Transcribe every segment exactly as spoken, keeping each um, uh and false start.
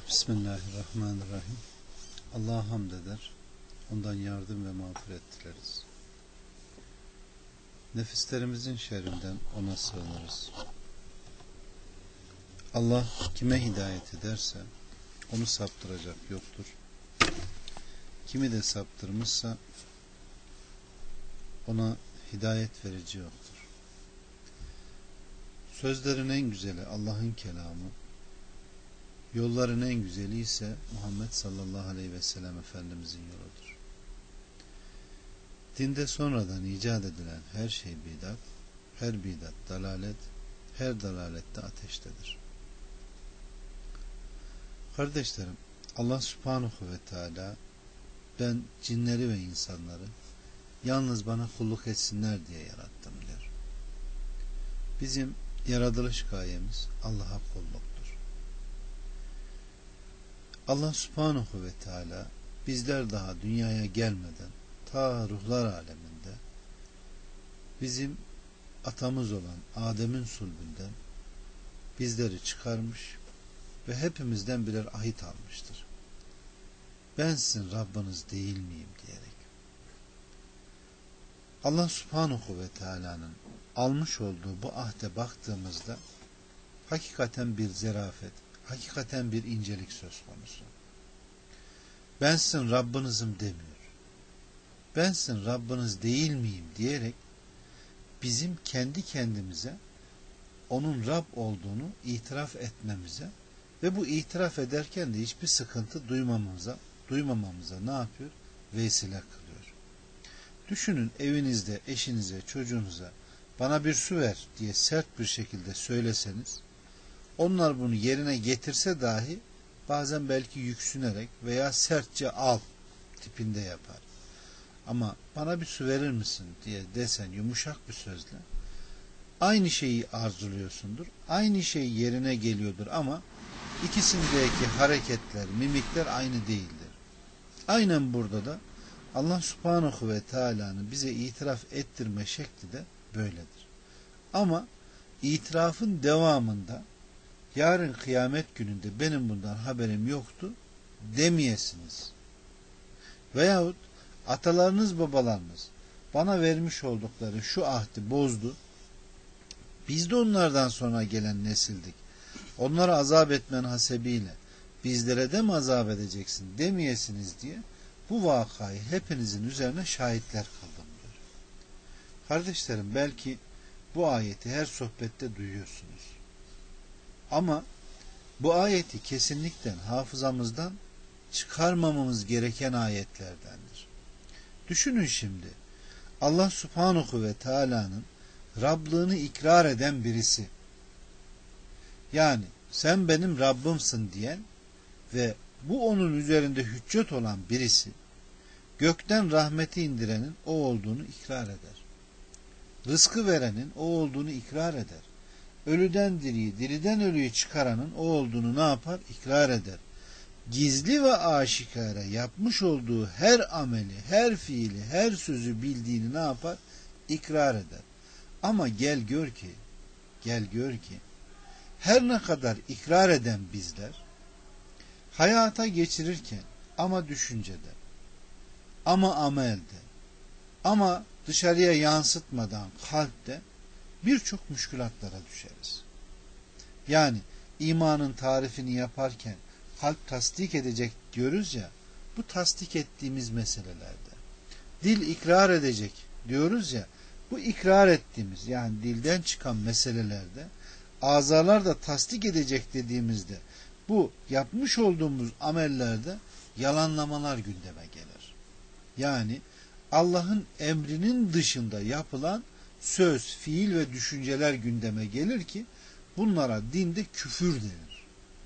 Bismillahirrahmanirrahim. Allah'a hamd eder, ondan yardım ve mağfiret dileriz. Nefislerimizin şerrinden ona sığınırız. Allah kime hidayet ederse onu saptıracak yoktur. Kimi de saptırmışsa ona hidayet verici yoktur. Sözlerin en güzeli Allah'ın kelamı, yolların en güzeli ise Muhammed sallallahu aleyhi ve sellem Efendimizin yoludur. Dinde sonradan icat edilen her şey bidat, her bidat dalalet, her dalalette ateştedir. Kardeşlerim, Allah subhanahu ve teala ben cinleri ve insanları yalnız bana kulluk etsinler diye yarattım diyor. Bizim yaratılış gayemiz Allah'a kulluktur. Allah subhanahu ve teala bizler daha dünyaya gelmeden ta ruhlar aleminde bizim atamız olan Adem'in sulbünden bizleri çıkarmış ve hepimizden birer ahit almıştır. Ben sizin Rabbiniz değil miyim diyerek. Allah subhanahu ve teala'nın almış olduğu bu ahde baktığımızda hakikaten bir zerafet, hakikaten bir incelik söz konusu. Ben sizin Rabbinizim demiyor. Ben sizin Rabbiniz değil miyim diyerek bizim kendi kendimize onun Rab olduğunu itiraf etmemize ve bu itiraf ederken de hiçbir sıkıntı duymamamıza, duymamamıza ne yapıyor? Vesile kılıyor. Düşünün, evinizde eşinize, çocuğunuza bana bir su ver diye sert bir şekilde söyleseniz, onlar bunu yerine getirse dahi bazen belki yüksünerek veya sertçe al tipinde yapar. Ama bana bir su verir misin diye desen yumuşak bir sözle aynı şeyi arzuluyorsundur. Aynı şey yerine geliyordur ama ikisindeki hareketler, mimikler aynı değildir. Aynen burada da Allah subhanahu ve teala'nın bize itiraf ettirme şekli de böyledir. Ama itirafın devamında yarın kıyamet gününde benim bundan haberim yoktu demeyesiniz. Veyahut atalarınız, babalarınız bana vermiş oldukları şu ahdi bozdu. Biz de onlardan sonra gelen nesildik. Onlara azap etmen hasebiyle bizlere de mi azap edeceksin demeyesiniz diye bu vakayı hepinizin üzerine şahitler kıldım diyor. Kardeşlerim, belki bu ayeti her sohbette duyuyorsunuz. Ama bu ayeti kesinlikle hafızamızdan çıkarmamamız gereken ayetlerdendir. Düşünün şimdi, Allah subhanahu ve teala'nın Rablığını ikrar eden birisi, yani sen benim Rabbimsin diyen ve bu onun üzerinde hüccet olan birisi, gökten rahmeti indirenin o olduğunu ikrar eder. Rızkı verenin o olduğunu ikrar eder. Ölüden diriyi, diriden ölüyü çıkaranın o olduğunu ne yapar? İkrar eder. Gizli ve aşikare yapmış olduğu her ameli, her fiili, her sözü bildiğini ne yapar? İkrar eder. Ama gel gör ki, gel gör ki, her ne kadar ikrar eden bizler, hayata geçirirken ama düşüncede, ama amelde, ama dışarıya yansıtmadan kalpte birçok müşkülatlara düşeriz. Yani imanın tarifini yaparken kalp tasdik edecek diyoruz ya, bu tasdik ettiğimiz meselelerde. Dil ikrar edecek diyoruz ya, bu ikrar ettiğimiz yani dilden çıkan meselelerde, azalar da tasdik edecek dediğimizde bu yapmış olduğumuz amellerde yalanlamalar gündeme gelir. Yani Allah'ın emrinin dışında yapılan söz, fiil ve düşünceler gündeme gelir ki bunlara dinde küfür denir.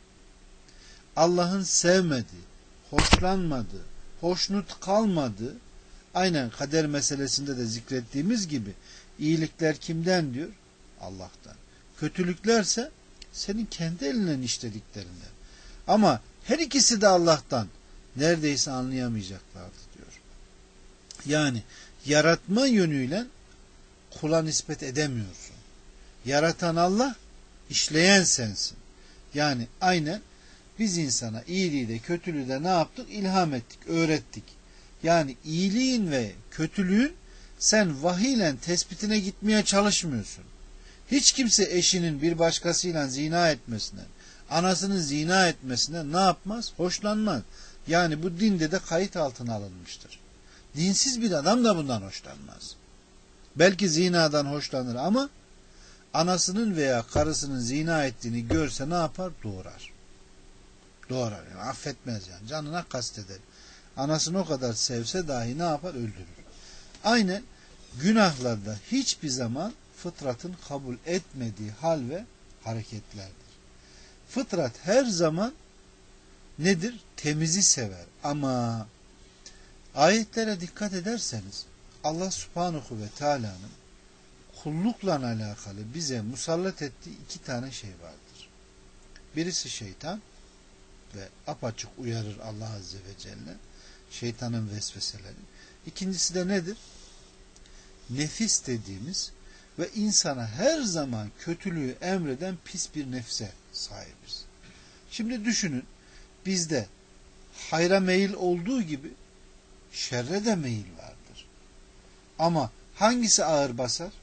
Allah'ın sevmediği, hoşlanmadığı, hoşnut kalmadığı, aynen kader meselesinde de zikrettiğimiz gibi iyilikler kimden diyor? Allah'tan. Kötülüklerse senin kendi elinden işlediklerinden. Ama her ikisi de Allah'tan. Neredeyse anlayamayacaklardı diyor. Yani yaratma yönüyle kula nispet edemiyorsun. Yaratan Allah, işleyen sensin. Yani aynen Biz insana iyiliği de kötülüğü de ne yaptık? İlham ettik, öğrettik. Yani iyiliğin ve kötülüğün sen vahiyle tespitine gitmeye çalışmıyorsun. Hiç kimse eşinin bir başkasıyla zina etmesine, anasını zina etmesine ne yapmaz? Hoşlanmaz. Yani bu dinde de kayıt altına alınmıştır. Dinsiz bir adam da bundan hoşlanmaz. Belki zinadan hoşlanır ama anasının veya karısının zina ettiğini görse ne yapar? Doğrar. Doğrar. Yani affetmez yani. Canına kasteder. Anasını o kadar sevse dahi ne yapar? Öldürür. Aynen günahlarda hiçbir zaman fıtratın kabul etmediği hal ve hareketlerdir. Fıtrat her zaman nedir? Temizi sever. Ama ayetlere dikkat ederseniz Allah Subhanahu ve Teala'nın kullukla alakalı bize musallat ettiği iki tane şey vardır. Birisi şeytan ve apaçık uyarır Allah Azze ve Celle. Şeytanın vesveseleri. İkincisi de nedir? Nefis dediğimiz ve insana her zaman kötülüğü emreden pis bir nefse sahibiz. Şimdi düşünün, bizde hayra meyil olduğu gibi şerre de meyil vardır. Ama hangisi ağır basar?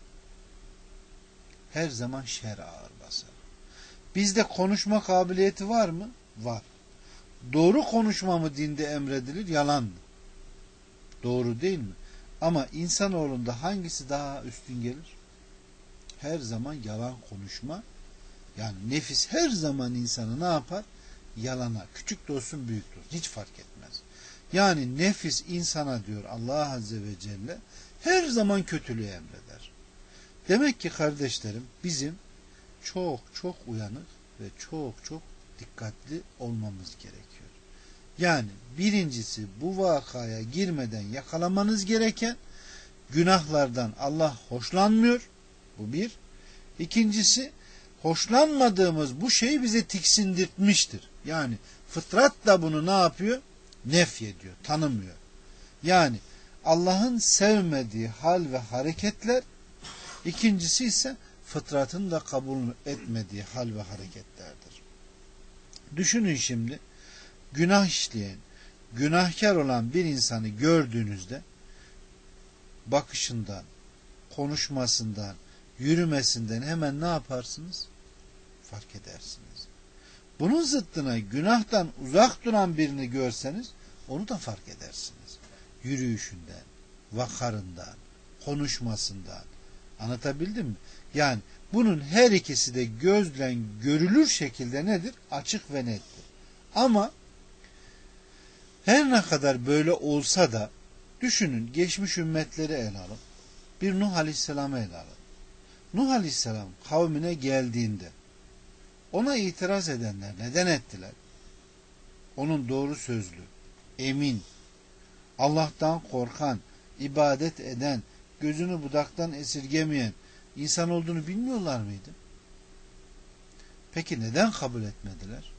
Her zaman şer ağır basar. Bizde konuşma kabiliyeti var mı? Var. Doğru konuşma mı dinde emredilir? Yalan mı? Doğru değil mi? Ama insanoğlunda hangisi daha üstün gelir? Her zaman yalan konuşma. Yani nefis her zaman insanı ne yapar? Yalana. Küçük de olsun büyük de olsun. Hiç fark etmez. Yani nefis insana diyor Allah Azze ve Celle her zaman kötülüğü emreder. Demek ki kardeşlerim bizim çok çok uyanık ve çok çok dikkatli olmamız gerekiyor. Yani birincisi bu vakaya girmeden yakalamanız gereken günahlardan Allah hoşlanmıyor. Bu bir. İkincisi hoşlanmadığımız bu şey bize tiksindirtmiştir. Yani fıtrat da bunu ne yapıyor? Nefyediyor, tanımıyor. Yani Allah'ın sevmediği hal ve hareketler, ikincisi ise fıtratın da kabul etmediği hal ve hareketlerdir. Düşünün şimdi, günah işleyen, günahkar olan bir insanı gördüğünüzde bakışından, konuşmasından, yürümesinden hemen ne yaparsınız? Fark edersiniz. Bunun zıttına günahtan uzak duran birini görseniz onu da fark edersiniz. Yürüyüşünden, vakarından, konuşmasından. Anlatabildim mi? Yani bunun her ikisi de gözle görülür şekilde nedir? Açık ve nettir. Ama her ne kadar böyle olsa da düşünün, geçmiş ümmetleri ele alın. Bir Nuh Aleyhisselam'ı ele alın. Nuh Aleyhisselam kavmine geldiğinde ona itiraz edenler neden ettiler? Onun doğru sözlü, emin, Allah'tan korkan, ibadet eden, gözünü budaktan esirgemeyen insan olduğunu bilmiyorlar mıydı? Peki neden kabul etmediler?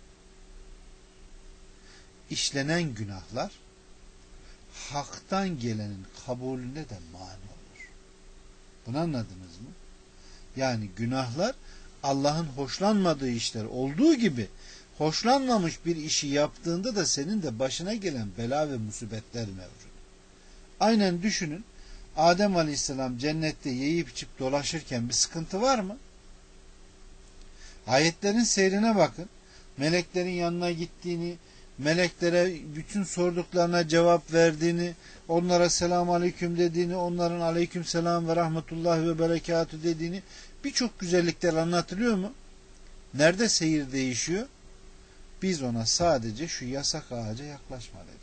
İşlenen günahlar haktan gelenin kabulüne de mani olur. Bunu anladınız mı? Yani günahlar Allah'ın hoşlanmadığı işler olduğu gibi hoşlanmamış bir işi yaptığında da senin de başına gelen bela ve musibetler mevcut. Aynen düşünün, Adem Aleyhisselam cennette yiyip içip dolaşırken bir sıkıntı var mı? Ayetlerin seyrine bakın. Meleklerin yanına gittiğini, meleklere bütün sorduklarına cevap verdiğini, onlara selamun aleyküm dediğini, onların aleyküm selam ve rahmetullahi ve berekatü dediğini, birçok güzellikler anlatılıyor mu? Nerede seyir değişiyor? Biz ona sadece şu yasak ağaca yaklaşma dedik.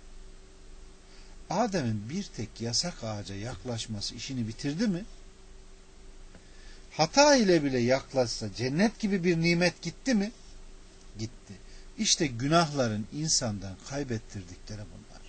Adem'in bir tek yasak ağaca yaklaşması işini bitirdi mi? Hata ile bile yaklaşsa cennet gibi bir nimet gitti mi? Gitti. İşte günahların insandan kaybettirdikleri bunlar.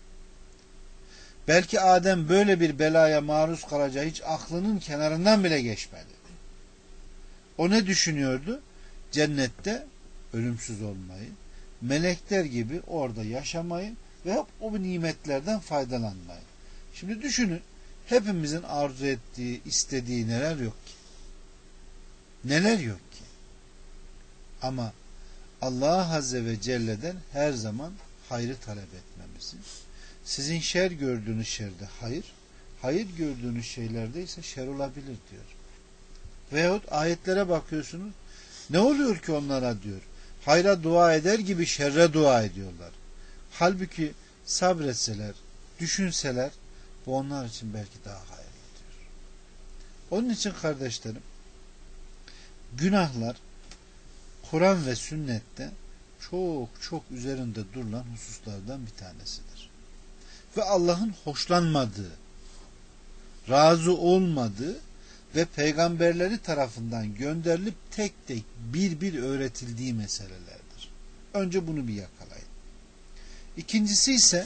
Belki Adem böyle bir belaya maruz kalacağı hiç aklının kenarından bile geçmedi. O ne düşünüyordu? Cennette ölümsüz olmayı, melekler gibi orada yaşamayı ve hep o nimetlerden faydalanmayı. Şimdi düşünün, hepimizin arzu ettiği, istediği neler yok ki? Neler yok ki? Ama Allah Azze ve Celle'den her zaman hayrı talep etmemizi, sizin şer gördüğünüz şerde hayır, hayır gördüğünüz şeylerde ise şer olabilir diyor. Veyahut ayetlere bakıyorsunuz, ne oluyor ki onlara diyor, hayra dua eder gibi şerre dua ediyorlar. Halbuki sabretseler, düşünseler, bu onlar için belki daha hayırlı diyor. Onun için kardeşlerim, günahlar Kur'an ve sünnette çok çok üzerinde durulan hususlardan bir tanesidir. Ve Allah'ın hoşlanmadığı, razı olmadığı ve peygamberleri tarafından gönderilip tek tek bir bir öğretildiği meselelerdir. Önce bunu bir yakalayın. İkincisi ise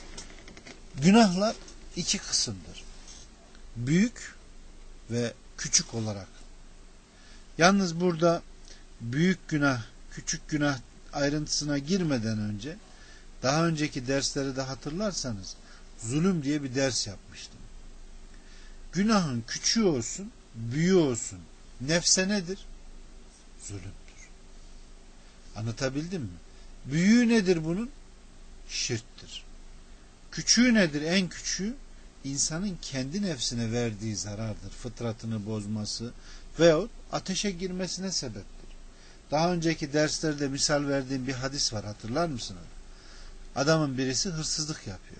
günahlar iki kısımdır. Büyük ve küçük olarak. Yalnız burada büyük günah, küçük günah ayrıntısına girmeden önce daha önceki dersleri de hatırlarsanız zulüm diye bir ders yapmıştım. Günahın küçüğü olsun, büyüğü olsun nefse nedir? Zulümdür. Anlatabildim mi? Büyüğü nedir bunun? Şirktir. Küçüğü nedir? En küçüğü insanın kendi nefsine verdiği zarardır. Fıtratını bozması veyahut ateşe girmesine sebeptir. Daha önceki derslerde misal verdiğim bir hadis var, hatırlar mısınız? Adamın birisi hırsızlık yapıyor.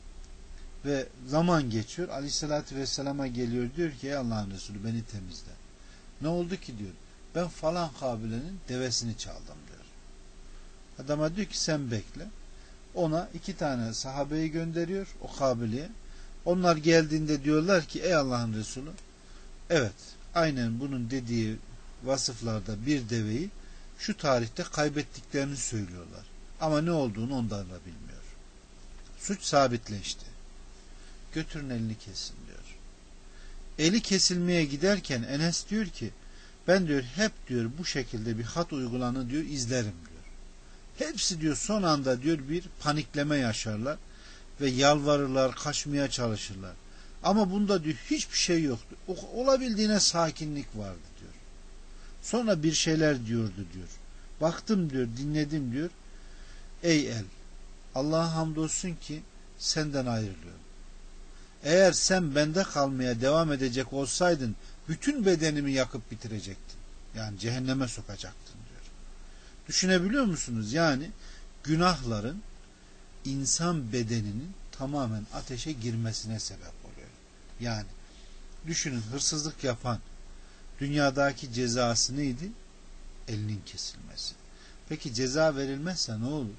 Ve zaman geçiyor. Aleyhissalatü vesselama geliyor, diyor ki ey Allah'ın Resulü beni temizle. Ne oldu ki diyor. Ben falan kabilenin devesini çaldım diyor. Adama diyor ki sen bekle. Ona iki tane sahabeyi gönderiyor o kabileye. Onlar geldiğinde diyorlar ki ey Allah'ın Resulü, evet aynen bunun dediği vasıflarda bir deveyi şu tarihte kaybettiklerini söylüyorlar. Ama ne olduğunu onlar da bilmiyor. Suç sabitleşti. Götürün elini kesin diyor. Eli kesilmeye giderken Enes diyor ki ben diyor hep diyor bu şekilde bir hat uygulanı diyor izlerim diyor. Hepsi diyor son anda diyor bir panikleme yaşarlar ve yalvarırlar, kaçmaya çalışırlar. Ama bunda diyor hiçbir şey yoktu. Olabildiğine sakinlik vardı diyor. Sonra bir şeyler diyordu diyor. Baktım diyor, dinledim diyor. Ey el, Allah'a hamdolsun ki senden ayrılıyorum. Eğer sen bende kalmaya devam edecek olsaydın bütün bedenimi yakıp bitirecektin. Yani cehenneme sokacaktın diyor. Düşünebiliyor musunuz? Yani günahların insan bedeninin tamamen ateşe girmesine sebep oluyor. Yani düşünün, hırsızlık yapan dünyadaki cezası neydi? Elinin kesilmesi. Peki ceza verilmezse ne olur?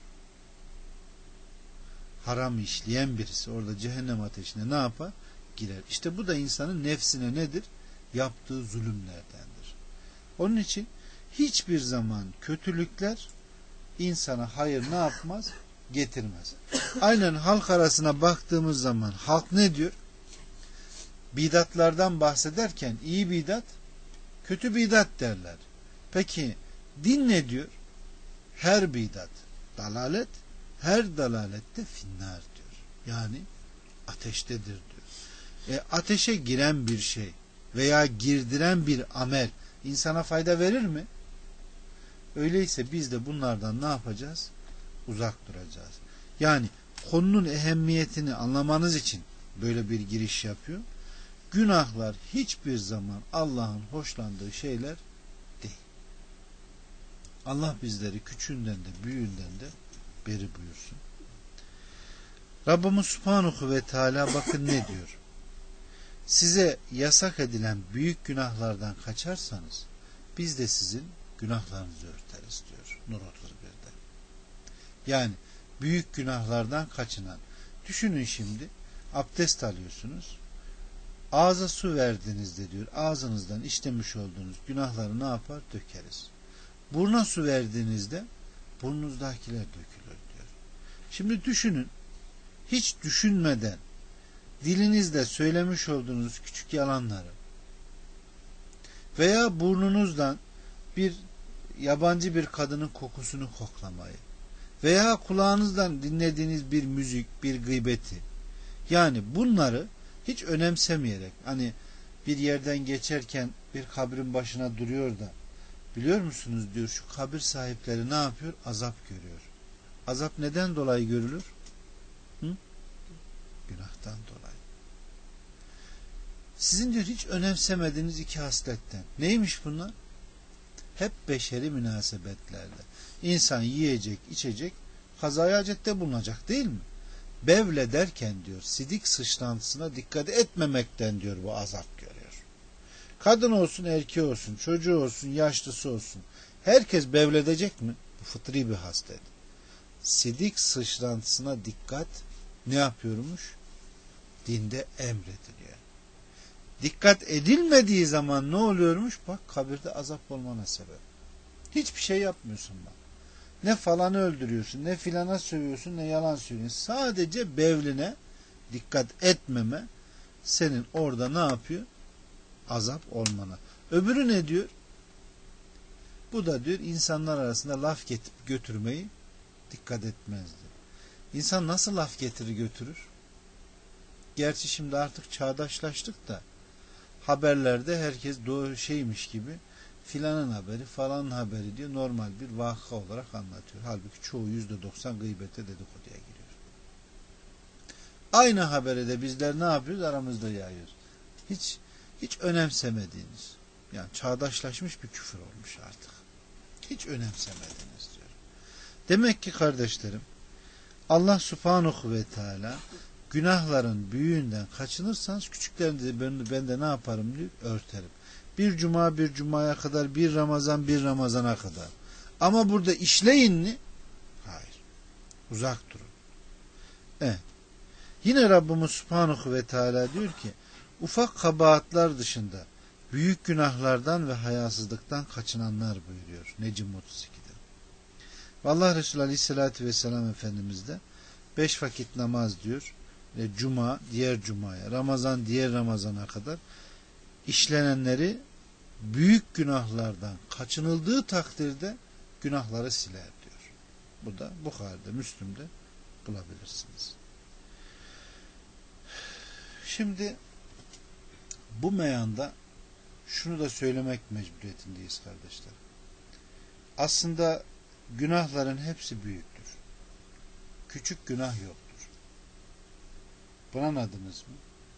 Haram işleyen birisi orada cehennem ateşine ne yapar? Girer. İşte bu da insanın nefsine nedir? Yaptığı zulümlerdendir. Onun için hiçbir zaman kötülükler insana hayır ne yapmaz? Getirmez. Aynen halk arasına baktığımız zaman halk ne diyor? Bidatlardan bahsederken iyi bidat, kötü bidat derler. Peki din ne diyor? Her bidat dalalet, her dalalette finnar diyor. Yani ateştedir diyor. E, ateşe giren bir şey veya girdiren bir amel insana fayda verir mi? Öyleyse biz de bunlardan ne yapacağız? Uzak duracağız. Yani konunun ehemmiyetini anlamanız için böyle bir giriş yapıyor. Günahlar hiçbir zaman Allah'ın hoşlandığı şeyler değil. Allah bizleri küçüğünden de büyüğünden de beri buyursun. Rabbimiz Subhanahu ve Teala bakın ne diyor? Size yasak edilen büyük günahlardan kaçarsanız biz de sizin günahlarınızı örteriz diyor Nur otuz birde. Yani büyük günahlardan kaçınan. Düşünün şimdi, abdest alıyorsunuz. Ağza su verdiğinizde diyor ağzınızdan işlemiş olduğunuz günahları ne yapar? Dökeriz. Buruna su verdiğinizde burnunuzdakiler dökülür diyor. Şimdi düşünün, hiç düşünmeden dilinizle söylemiş olduğunuz küçük yalanları veya burnunuzdan bir yabancı bir kadının kokusunu koklamayı veya kulağınızdan dinlediğiniz bir müzik, bir gıybeti, yani bunları hiç önemsemeyerek, hani bir yerden geçerken bir kabrin başına duruyor da Biliyor musunuz diyor, şu kabir sahipleri ne yapıyor? Azap görüyor. Azap neden dolayı görülür? Hı? Günahtan dolayı. Sizin diyor hiç önemsemediğiniz iki hasletten. Neymiş bunlar? Hep beşeri münasebetlerle. İnsan yiyecek, içecek, kazaya hacette bulunacak değil mi? Bevle derken diyor, sidik sıçrantısına dikkat etmemekten diyor bu azap görüyor. Kadın olsun, erkeği olsun, çocuğu olsun, yaşlısı olsun. Herkes bevledecek mi? Bu fıtri bir haslet. Sidik sıçrantısına dikkat ne yapıyormuş? Dinde emrediliyor. Dikkat edilmediği zaman ne oluyormuş? Bak, kabirde azap olmana sebep. Hiçbir şey yapmıyorsun bak. Ne falanı öldürüyorsun, ne filana sövüyorsun, ne yalan söylüyorsun. Sadece bevline dikkat etmeme senin orada ne yapıyor? Azap olmana. Öbürü ne diyor? Bu da diyor insanlar arasında laf getirip götürmeyi dikkat etmez diyor. İnsan nasıl laf getirir götürür? Gerçi şimdi artık çağdaşlaştık da haberlerde herkes doğru şeymiş gibi filanın haberi falanın haberi diyor, normal bir vaka olarak anlatıyor. Halbuki çoğu yüzde doksan gıybete, dedikoduya giriyor. Aynı haberi de bizler ne yapıyoruz? Aramızda yayıyoruz. Hiç hiç önemsemediğiniz, yani çağdaşlaşmış bir küfür olmuş artık. Hiç önemsemediniz diyor. Demek ki kardeşlerim, Allah Subhanahu ve Teala günahların büyüğünden kaçınırsanız küçüklerini de ben, ben de ne yaparım diyor, örterim. Bir cuma bir cumaya kadar, bir Ramazan bir Ramazana kadar. Ama burada işleyin mi? Hayır. Uzak durun. Evet. Yine Rabbimiz Subhanahu ve Teala diyor ki, ufak kabahatler dışında büyük günahlardan ve hayasızlıktan kaçınanlar buyuruyor Necm otuz ikide. Allah Resulü Aleyhisselatü Vesselam Efendimiz de beş vakit namaz diyor, ve cuma diğer cumaya, Ramazan diğer Ramazana kadar işlenenleri büyük günahlardan kaçınıldığı takdirde günahları siler diyor. Bu da Bukhari'de, Müslim'de bulabilirsiniz. Şimdi bu meyanda şunu da söylemek mecburiyetindeyiz kardeşler. Aslında günahların hepsi büyüktür. Küçük günah yoktur. Bunu anladınız mı?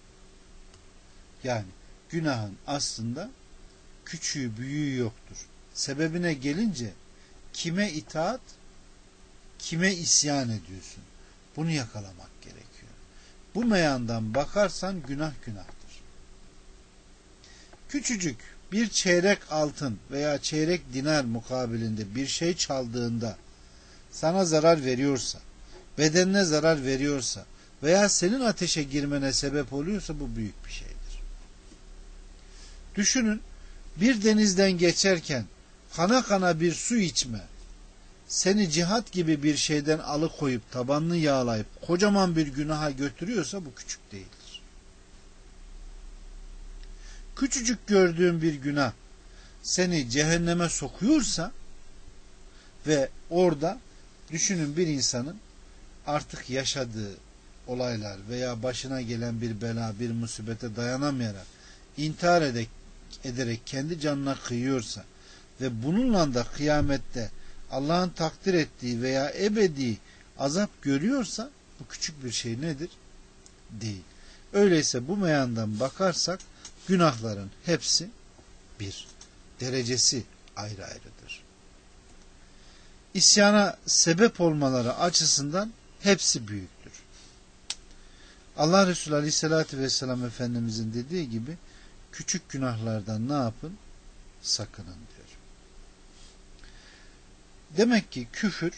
Yani günahın aslında küçüğü büyüğü yoktur. Sebebine gelince kime itaat, kime isyan ediyorsun? Bunu yakalamak gerekiyor. Bu meyandan bakarsan günah günahtır. Küçücük bir çeyrek altın veya çeyrek dinar mukabilinde bir şey çaldığında sana zarar veriyorsa, bedenine zarar veriyorsa veya senin ateşe girmene sebep oluyorsa bu büyük bir şeydir. Düşünün, bir denizden geçerken kana kana bir su içme seni cihat gibi bir şeyden alıkoyup tabanını yağlayıp kocaman bir günaha götürüyorsa bu küçük değildir. Küçücük gördüğün bir günah seni cehenneme sokuyorsa ve orada düşünün, bir insanın artık yaşadığı olaylar veya başına gelen bir bela, bir musibete dayanamayarak intihar ederek, ederek kendi canına kıyıyorsa ve bununla da kıyamette Allah'ın takdir ettiği veya ebedi azap görüyorsa bu küçük bir şey nedir? Değil. Öyleyse bu meyandan bakarsak günahların hepsi bir. Derecesi ayrı ayrıdır. İsyana sebep olmaları açısından hepsi büyüktür. Allah Resulü Aleyhisselatü Vesselam Efendimizin dediği gibi küçük günahlardan ne yapın? Sakının diyor. Demek ki küfür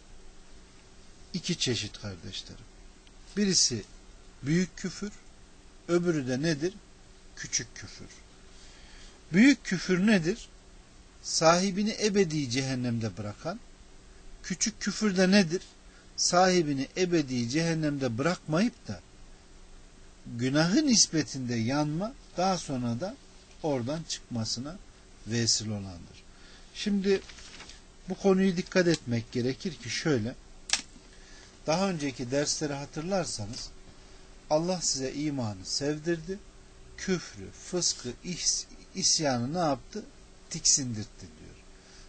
iki çeşit kardeşlerim. Birisi büyük küfür, öbürü de nedir? Küçük küfür. Büyük küfür nedir? Sahibini ebedi cehennemde bırakan. Küçük küfür de nedir? Sahibini ebedi cehennemde bırakmayıp da günahın nispetinde yanma, daha sonra da oradan çıkmasına vesile olandır. Şimdi bu konuyu dikkat etmek gerekir ki şöyle, daha önceki dersleri hatırlarsanız Allah size imanı sevdirdi, küfrü, fıskı, is, isyanı ne yaptı? Tiksindirtti diyor.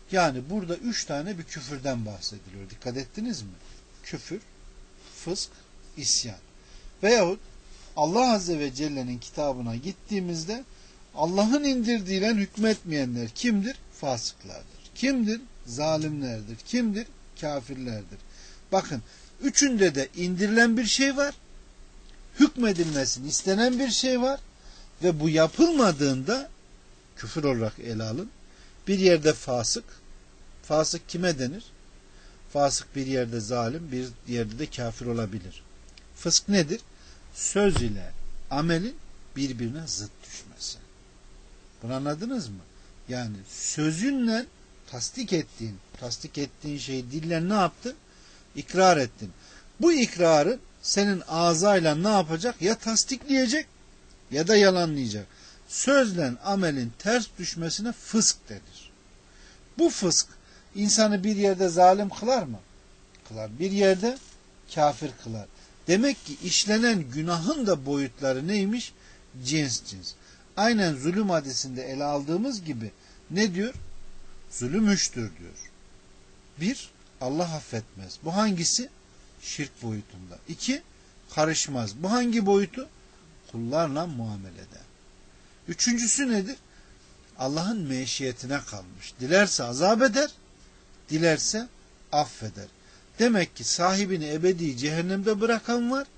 Yani burada üç tane bir küfürden bahsediliyor. Dikkat ettiniz mi? Küfür, fısk, isyan. Veyahut Allah Azze ve Celle'nin kitabına gittiğimizde Allah'ın indirdiğiyle hükmetmeyenler kimdir? Fasıklardır. Kimdir? Zalimlerdir. Kimdir? Kafirlerdir. Bakın, üçünde de indirilen bir şey var. Hükmedilmesini istenen bir şey var. Ve bu yapılmadığında küfür olarak ele alın. Bir yerde fasık. Fasık kime denir? Fasık bir yerde zalim, bir yerde de kafir olabilir. Fısk nedir? Söz ile amelin birbirine zıt düşmesi. Bunu anladınız mı? Yani sözünle tasdik ettiğin, tasdik ettiğin şeyi dille ne yaptın? İkrar ettin. Bu ikrarı senin ağzıyla ne yapacak? Ya tasdikleyecek ya da yalanlayacak. Sözle amelin ters düşmesine fısk denir. Bu fısk insanı bir yerde zalim kılar mı? Kılar. Bir yerde kafir kılar. Demek ki işlenen günahın da boyutları neymiş? Cins cins. Aynen zulüm hadisinde ele aldığımız gibi ne diyor? Zulüm üçtür diyor. Bir, Allah affetmez. Bu hangisi? Şirk boyutunda. İki, karışmaz. Bu hangi boyutu? Kullarla muamelede. Üçüncüsü nedir? Allah'ın meşiyetine kalmış. Dilerse azap eder, dilerse affeder. Demek ki sahibini ebedi cehennemde bırakan var,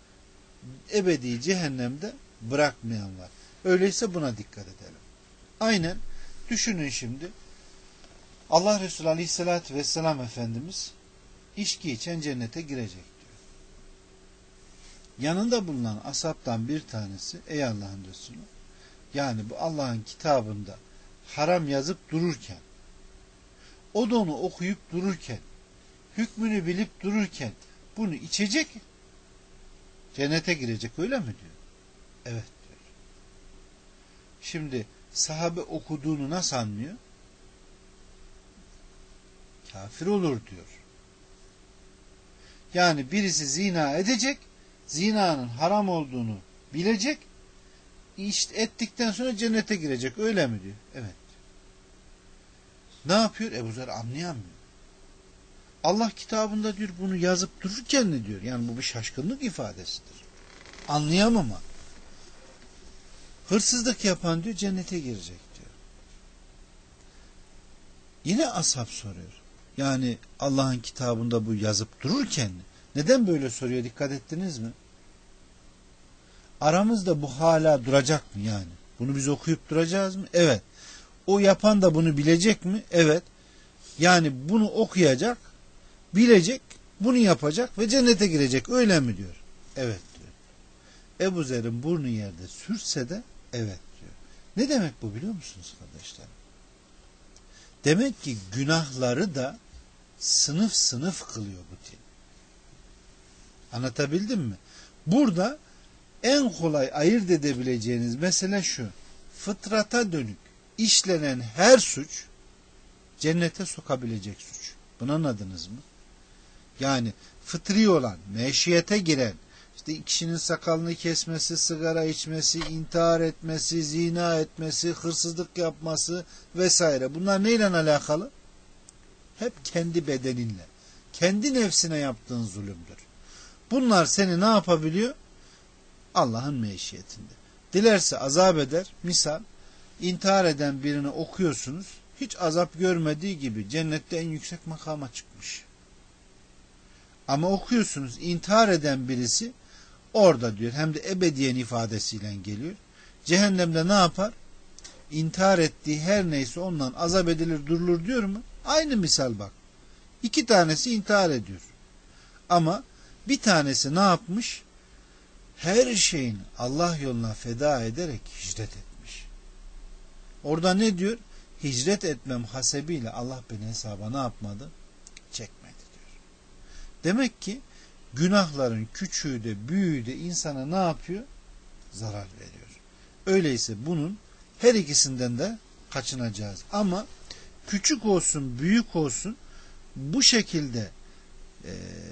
ebedi cehennemde bırakmayan var. Öyleyse buna dikkat edelim. Aynen düşünün şimdi, Allah Resulü Aleyhisselatü Vesselam Efendimiz içki içen cennete girecek diyor. Yanında bulunan ashabtan bir tanesi, ey Allah'ın Resulü, yani bu Allah'ın kitabında haram yazıp dururken, o da onu okuyup dururken, hükmünü bilip dururken bunu içecek, cennete girecek, öyle mi diyor? Evet diyor. Şimdi sahabe okuduğunu nasıl anlıyor? Kafir olur diyor. Yani birisi zina edecek, zinanın haram olduğunu bilecek, işte ettikten sonra cennete girecek, öyle mi diyor? Evet diyor. Ne yapıyor? Ebu Zer anlayamıyor. Allah kitabında diyor bunu yazıp dururken ne diyor? Yani bu bir şaşkınlık ifadesidir. Anlayamama. Hırsızlık yapan diyor cennete girecek diyor. Yine ashab soruyor. Yani Allah'ın kitabında bu yazıp dururken neden böyle soruyor, dikkat ettiniz mi? Aramızda bu hala duracak mı yani? Bunu biz okuyup duracağız mı? Evet. O yapan da bunu bilecek mi? Evet. Yani bunu okuyacak, bilecek, bunu yapacak ve cennete girecek, öyle mi diyor? Evet diyor. Ebu Zer'in burnu yerde sürtse de evet diyor. Ne demek bu biliyor musunuz kardeşler? Demek ki günahları da sınıf sınıf kılıyor bu din. Anlatabildim mi? Burada en kolay ayırt edebileceğiniz mesele şu: fıtrata dönük işlenen her suç cennete sokabilecek suç. Bunu anladınız mı? Yani fıtri olan, meşiyete giren, işte kişinin sakalını kesmesi, sigara içmesi, intihar etmesi, zina etmesi, hırsızlık yapması vesaire. Bunlar neyle alakalı? Hep kendi bedeninle, kendi nefsine yaptığın zulümdür. Bunlar seni ne yapabiliyor? Allah'ın meşiyetinde. Dilerse azap eder. Misal, intihar eden birini okuyorsunuz, hiç azap görmediği gibi cennette en yüksek makama çıkmış. Ama okuyorsunuz, intihar eden birisi orada diyor, hem de ebediyen ifadesiyle geliyor. Cehennemde ne yapar? İntihar ettiği her neyse ondan azap edilir, durulur diyor mu? Aynı misal bak. İki tanesi intihar ediyor. Ama bir tanesi ne yapmış? Her şeyini Allah yoluna feda ederek hicret etmiş. Orada ne diyor? Hicret etmem hasebiyle Allah beni hesaba ne yapmadı? Çekmedi diyor. Demek ki günahların küçüğü de büyüğü de insana ne yapıyor? Zarar veriyor. Öyleyse bunun her ikisinden de kaçınacağız. Ama küçük olsun, büyük olsun, bu şekilde e,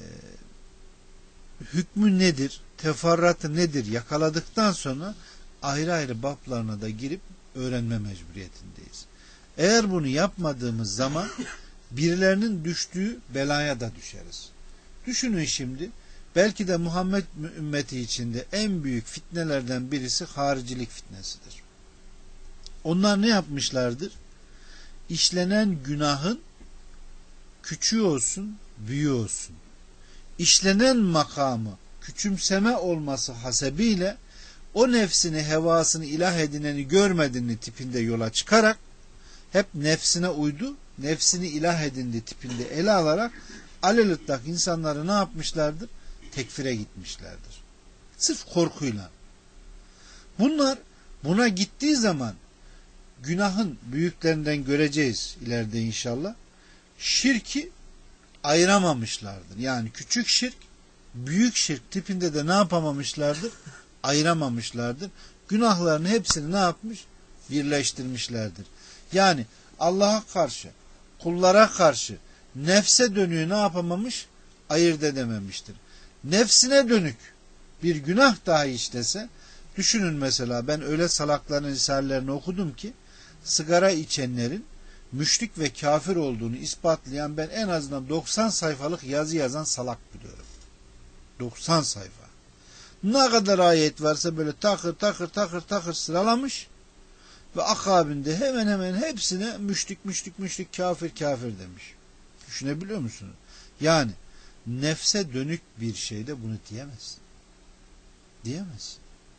hükmü nedir, teferruatı nedir yakaladıktan sonra ayrı ayrı bablarına da girip öğrenme mecburiyetindeyiz. Eğer bunu yapmadığımız zaman birilerinin düştüğü belaya da düşeriz. Düşünün şimdi, belki de Muhammed ümmeti içinde en büyük fitnelerden birisi haricilik fitnesidir. Onlar ne yapmışlardır? İşlenen günahın küçüğü olsun, büyüğü olsun, İşlenen makamı küçümseme olması hasebiyle o nefsini, hevasını ilah edineni görmediğini tipinde yola çıkarak hep nefsine uydu, nefsini ilah edindi tipinde ele alarak alelütlak insanları ne yapmışlardır? Tekfire gitmişlerdir. Sırf korkuyla. Bunlar buna gittiği zaman günahın büyüklerinden göreceğiz ileride inşallah. Şirki ayıramamışlardır. Yani küçük şirk, büyük şirk tipinde de ne yapamamışlardır? Ayıramamışlardır. Günahların hepsini ne yapmış? Birleştirmişlerdir. Yani Allah'a karşı, kullara karşı nefse dönüğü ne yapamamış? Ayırt edememiştir. Nefsine dönük bir günah dahi işlese, düşünün mesela, ben öyle salakların risalelerini okudum ki sigara içenlerin müşrik ve kafir olduğunu ispatlayan ben en azından doksan sayfalık yazı yazan salak biliyorum. doksan sayfa. Ne kadar ayet varsa böyle takır takır takır takır sıralamış ve akabinde hemen hemen hepsine müşrik müşrik müşrik kafir kafir demiş. Düşünebiliyor musunuz? Yani nefse dönük bir şeyde bunu diyemezsin. Diyemezsin.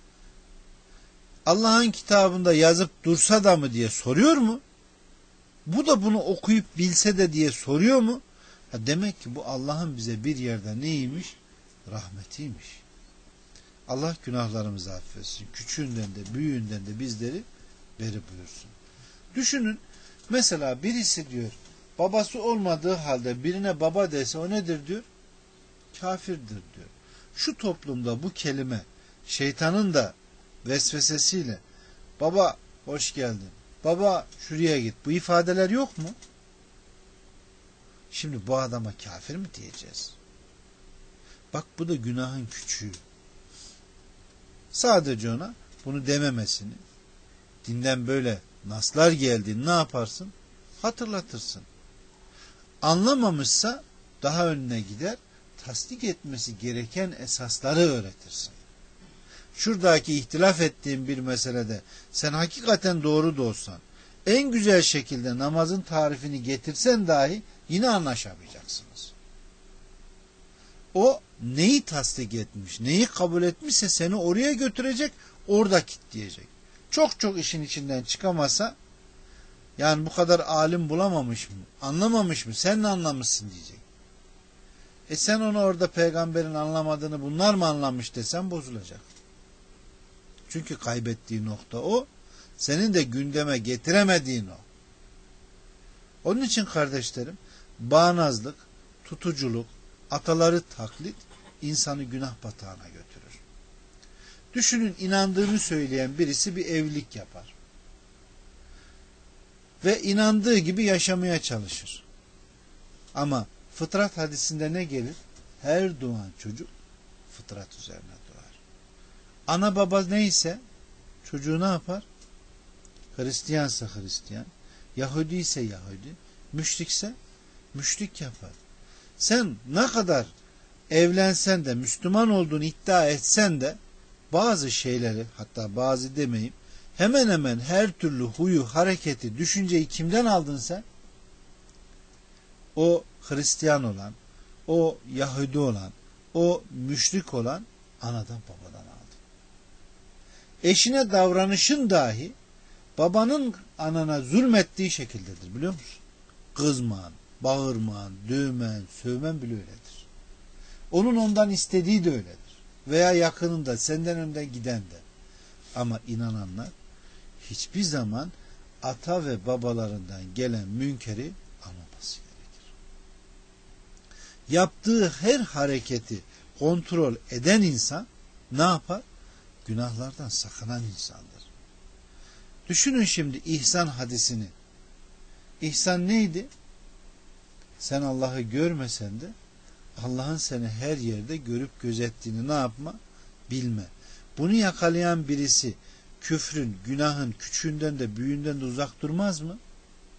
Allah'ın kitabında yazıp dursa da mı diye soruyor mu? Bu da bunu okuyup bilse de diye soruyor mu? Ha, demek ki bu Allah'ın bize bir yerde neymiş? Rahmetiymiş. Allah günahlarımızı affetsin. Küçüğünden de büyüğünden de bizleri beri buyursun. Düşünün, mesela birisi diyor babası olmadığı halde birine baba dese o nedir diyor? Kafirdir diyor. Şu toplumda bu kelime şeytanın da vesvesesiyle baba hoş geldin, baba şuraya git, bu ifadeler yok mu? Şimdi bu adama kafir mi diyeceğiz? Bak, bu da günahın küçüğü. Sadece ona bunu dememesini, dinden böyle naslar geldiğini ne yaparsın? Hatırlatırsın. Anlamamışsa daha önüne gider, tasdik etmesi gereken esasları öğretirsin. Şuradaki ihtilaf ettiğin bir meselede sen hakikaten doğru da olsan, en güzel şekilde namazın tarifini getirsen dahi yine anlaşamayacaksınız. O neyi tasdik etmiş, neyi kabul etmişse seni oraya götürecek, orada kitleyecek. Çok çok işin içinden çıkamasa, yani bu kadar alim bulamamış mı, anlamamış mı, sen de anlamışsın diyecek. E sen onu orada peygamberin anlamadığını bunlar mı anlamış desen bozulacak. Çünkü kaybettiği nokta o, senin de gündeme getiremediğin o. Onun için kardeşlerim, bağnazlık, tutuculuk, ataları taklit insanı günah batağına götürür. Düşünün, inandığını söyleyen birisi bir evlilik yapar. Ve inandığı gibi yaşamaya çalışır. Ama fıtrat hadisinde ne gelir? Her doğan çocuk fıtrat üzerine doğar. Ana baba neyse çocuğu ne yapar? Hristiyansa Hristiyan, Yahudi ise Yahudi, müşrikse müşrik yapar. Sen ne kadar evlensen de, Müslüman olduğunu iddia etsen de bazı şeyleri, hatta bazı demeyeyim, hemen hemen her türlü huyu, hareketi, düşünceyi kimden aldın sen? O Hristiyan olan, o Yahudi olan, o müşrik olan anadan babadan aldın. Eşine davranışın dahi babanın anana zulmettiği şekildedir, biliyor musun? Kızman, bağırman, dövmen, sövmen bile öyledir. Onun ondan istediği de öyledir. Veya yakınında, senden önden giden de. Ama inananlar hiçbir zaman ata ve babalarından gelen münkeri anlaması gerekir. Yaptığı her hareketi kontrol eden insan ne yapar? Günahlardan sakınan insandır. Düşünün şimdi ihsan hadisini. İhsan neydi? Sen Allah'ı görmesen de Allah'ın seni her yerde görüp gözettiğini ne yapma? Bilme. Bunu yakalayan birisi küfrün, günahın küçüğünden de büyüğünden de uzak durmaz mı?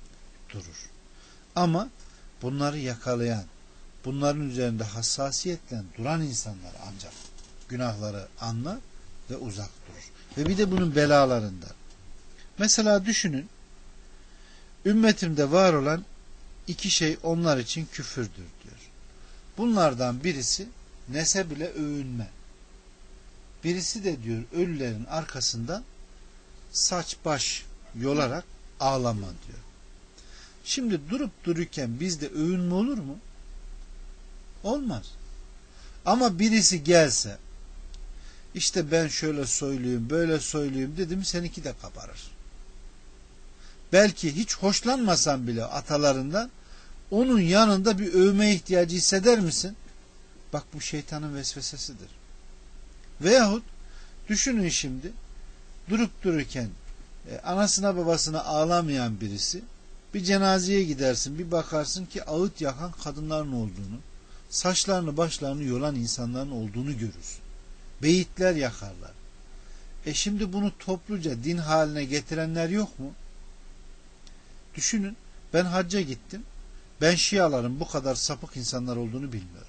durur. Ama bunları yakalayan, bunların üzerinde hassasiyetle duran insanlar ancak günahları anlar ve uzak durur. Ve bir de bunun belalarından. Mesela düşünün, ümmetimde var olan iki şey onlar için küfürdür diyor. Bunlardan birisi nesep ile övünme. Birisi de diyor ölülerin arkasından saç baş yolarak ağlama diyor. Şimdi durup dururken bizde övünme olur mu? Olmaz. Ama birisi gelse, işte ben şöyle soyluyum, böyle soyluyum dedim, seninki de kabarır. Belki hiç hoşlanmasan bile atalarından, onun yanında bir övme ihtiyacı hisseder misin? Bak, bu şeytanın vesvesesidir. Veyahut düşünün şimdi, durup dururken e, anasına babasına ağlamayan birisi, bir cenazeye gidersin, bir bakarsın ki ağıt yakan kadınların olduğunu, saçlarını başlarını yolan insanların olduğunu görürsün. Beyitler yakarlar. E şimdi bunu topluca din haline getirenler yok mu? Düşünün, ben hacca gittim. Ben Şiaların bu kadar sapık insanlar olduğunu bilmiyordum.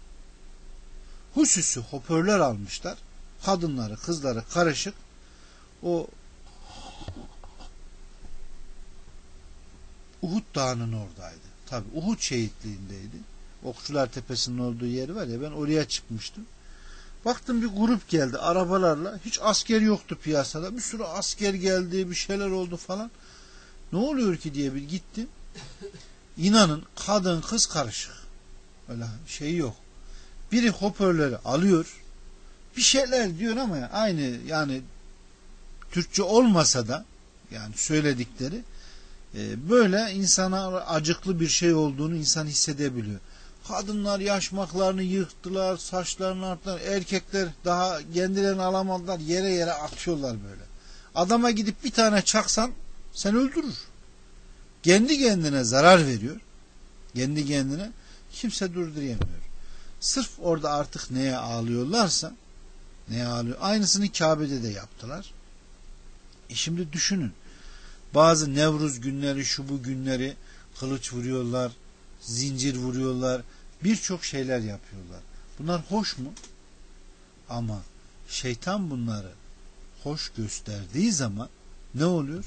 Hususi hoparlör almışlar. Kadınları, kızları karışık. O Uhud Dağı'nın oradaydı. Tabi Uhud şehitliğindeydi. Okçular Tepesi'nin olduğu yeri var ya, ben oraya çıkmıştım. Baktım bir grup geldi arabalarla. Hiç asker yoktu piyasada. Bir sürü asker geldi, bir şeyler oldu falan. Ne oluyor ki diye bir gittim. İnanın kadın kız karışık. Öyle şey yok. Biri hoparlörü alıyor. Bir şeyler diyor ama aynı, yani Türkçe olmasa da yani söyledikleri e, böyle insana acıklı bir şey olduğunu insan hissedebiliyor. Kadınlar yaşmaklarını yıktılar, saçlarını arttılar. Erkekler daha kendilerini alamadılar, yere yere atıyorlar böyle. Adama gidip bir tane çaksan sen öldürür. Kendi kendine zarar veriyor. Kendi kendine kimse durduramıyor. Sırf orada artık neye ağlıyorlarsa, neye ağlıyor? Aynısını Kabe'de de yaptılar. E şimdi düşünün. Bazı Nevruz günleri, şu bu günleri kılıç vuruyorlar, zincir vuruyorlar, birçok şeyler yapıyorlar. Bunlar hoş mu? Ama şeytan bunları hoş gösterdiği zaman ne oluyor?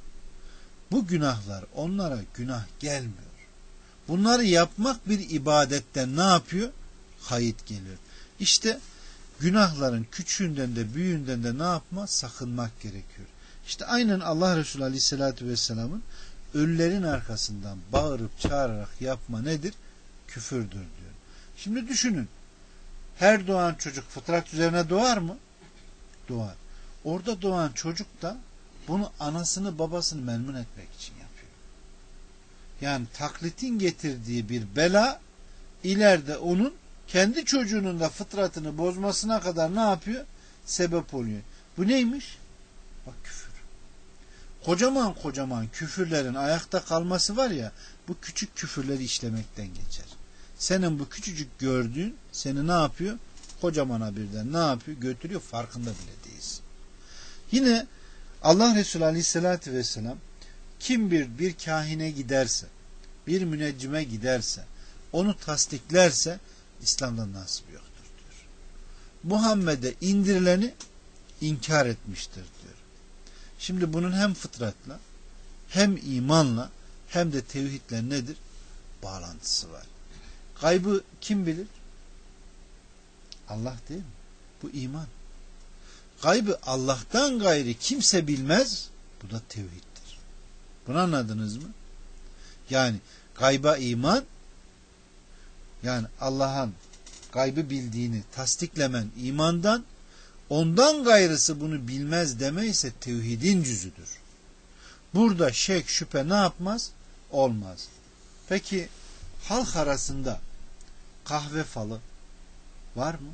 Bu günahlar onlara günah gelmiyor. Bunları yapmak bir ibadetten ne yapıyor? Hayit geliyor. İşte günahların küçüğünden de büyüğünden de ne yapma? Sakınmak gerekiyor. İşte aynen Allah Resulü Aleyhisselatü Vesselam'ın ölülerin arkasından bağırıp çağırarak yapma nedir? Küfürdür diyor. Şimdi düşünün. Her doğan çocuk fıtrat üzerine doğar mı? Doğar. Orada doğan çocuk da bunu anasını babasını memnun etmek için yapıyor. Yani taklitin getirdiği bir bela ileride onun kendi çocuğunun da fıtratını bozmasına kadar ne yapıyor? Sebep oluyor. Bu neymiş? Bak, küfür. Kocaman kocaman küfürlerin ayakta kalması var ya, bu küçük küfürleri işlemekten geçer. Senin bu küçücük gördüğün seni ne yapıyor? Kocamana birden ne yapıyor? Götürüyor, farkında bile değilsin. Yine Allah Resulü Aleyhisselatü Vesselam kim bir bir kahine giderse, bir müneccime giderse, onu tasdiklerse İslam'dan nasip yoktur diyor. Muhammed'e indirileni inkar etmiştir diyor. Şimdi bunun hem fıtratla, hem imanla, hem de tevhidle nedir? Bağlantısı var. Gaybı kim bilir? Allah değil mi? Bu iman. Gaybı Allah'tan gayri kimse bilmez. Bu da tevhiddir. Bunu anladınız mı? Yani gayba iman, yani Allah'ın gaybı bildiğini tasdiklemen imandan, ondan gayrısı bunu bilmez deme ise tevhidin cüzüdür. Burada şek şüphe ne yapmaz? Olmaz. Peki halk arasında kahve falı var mı?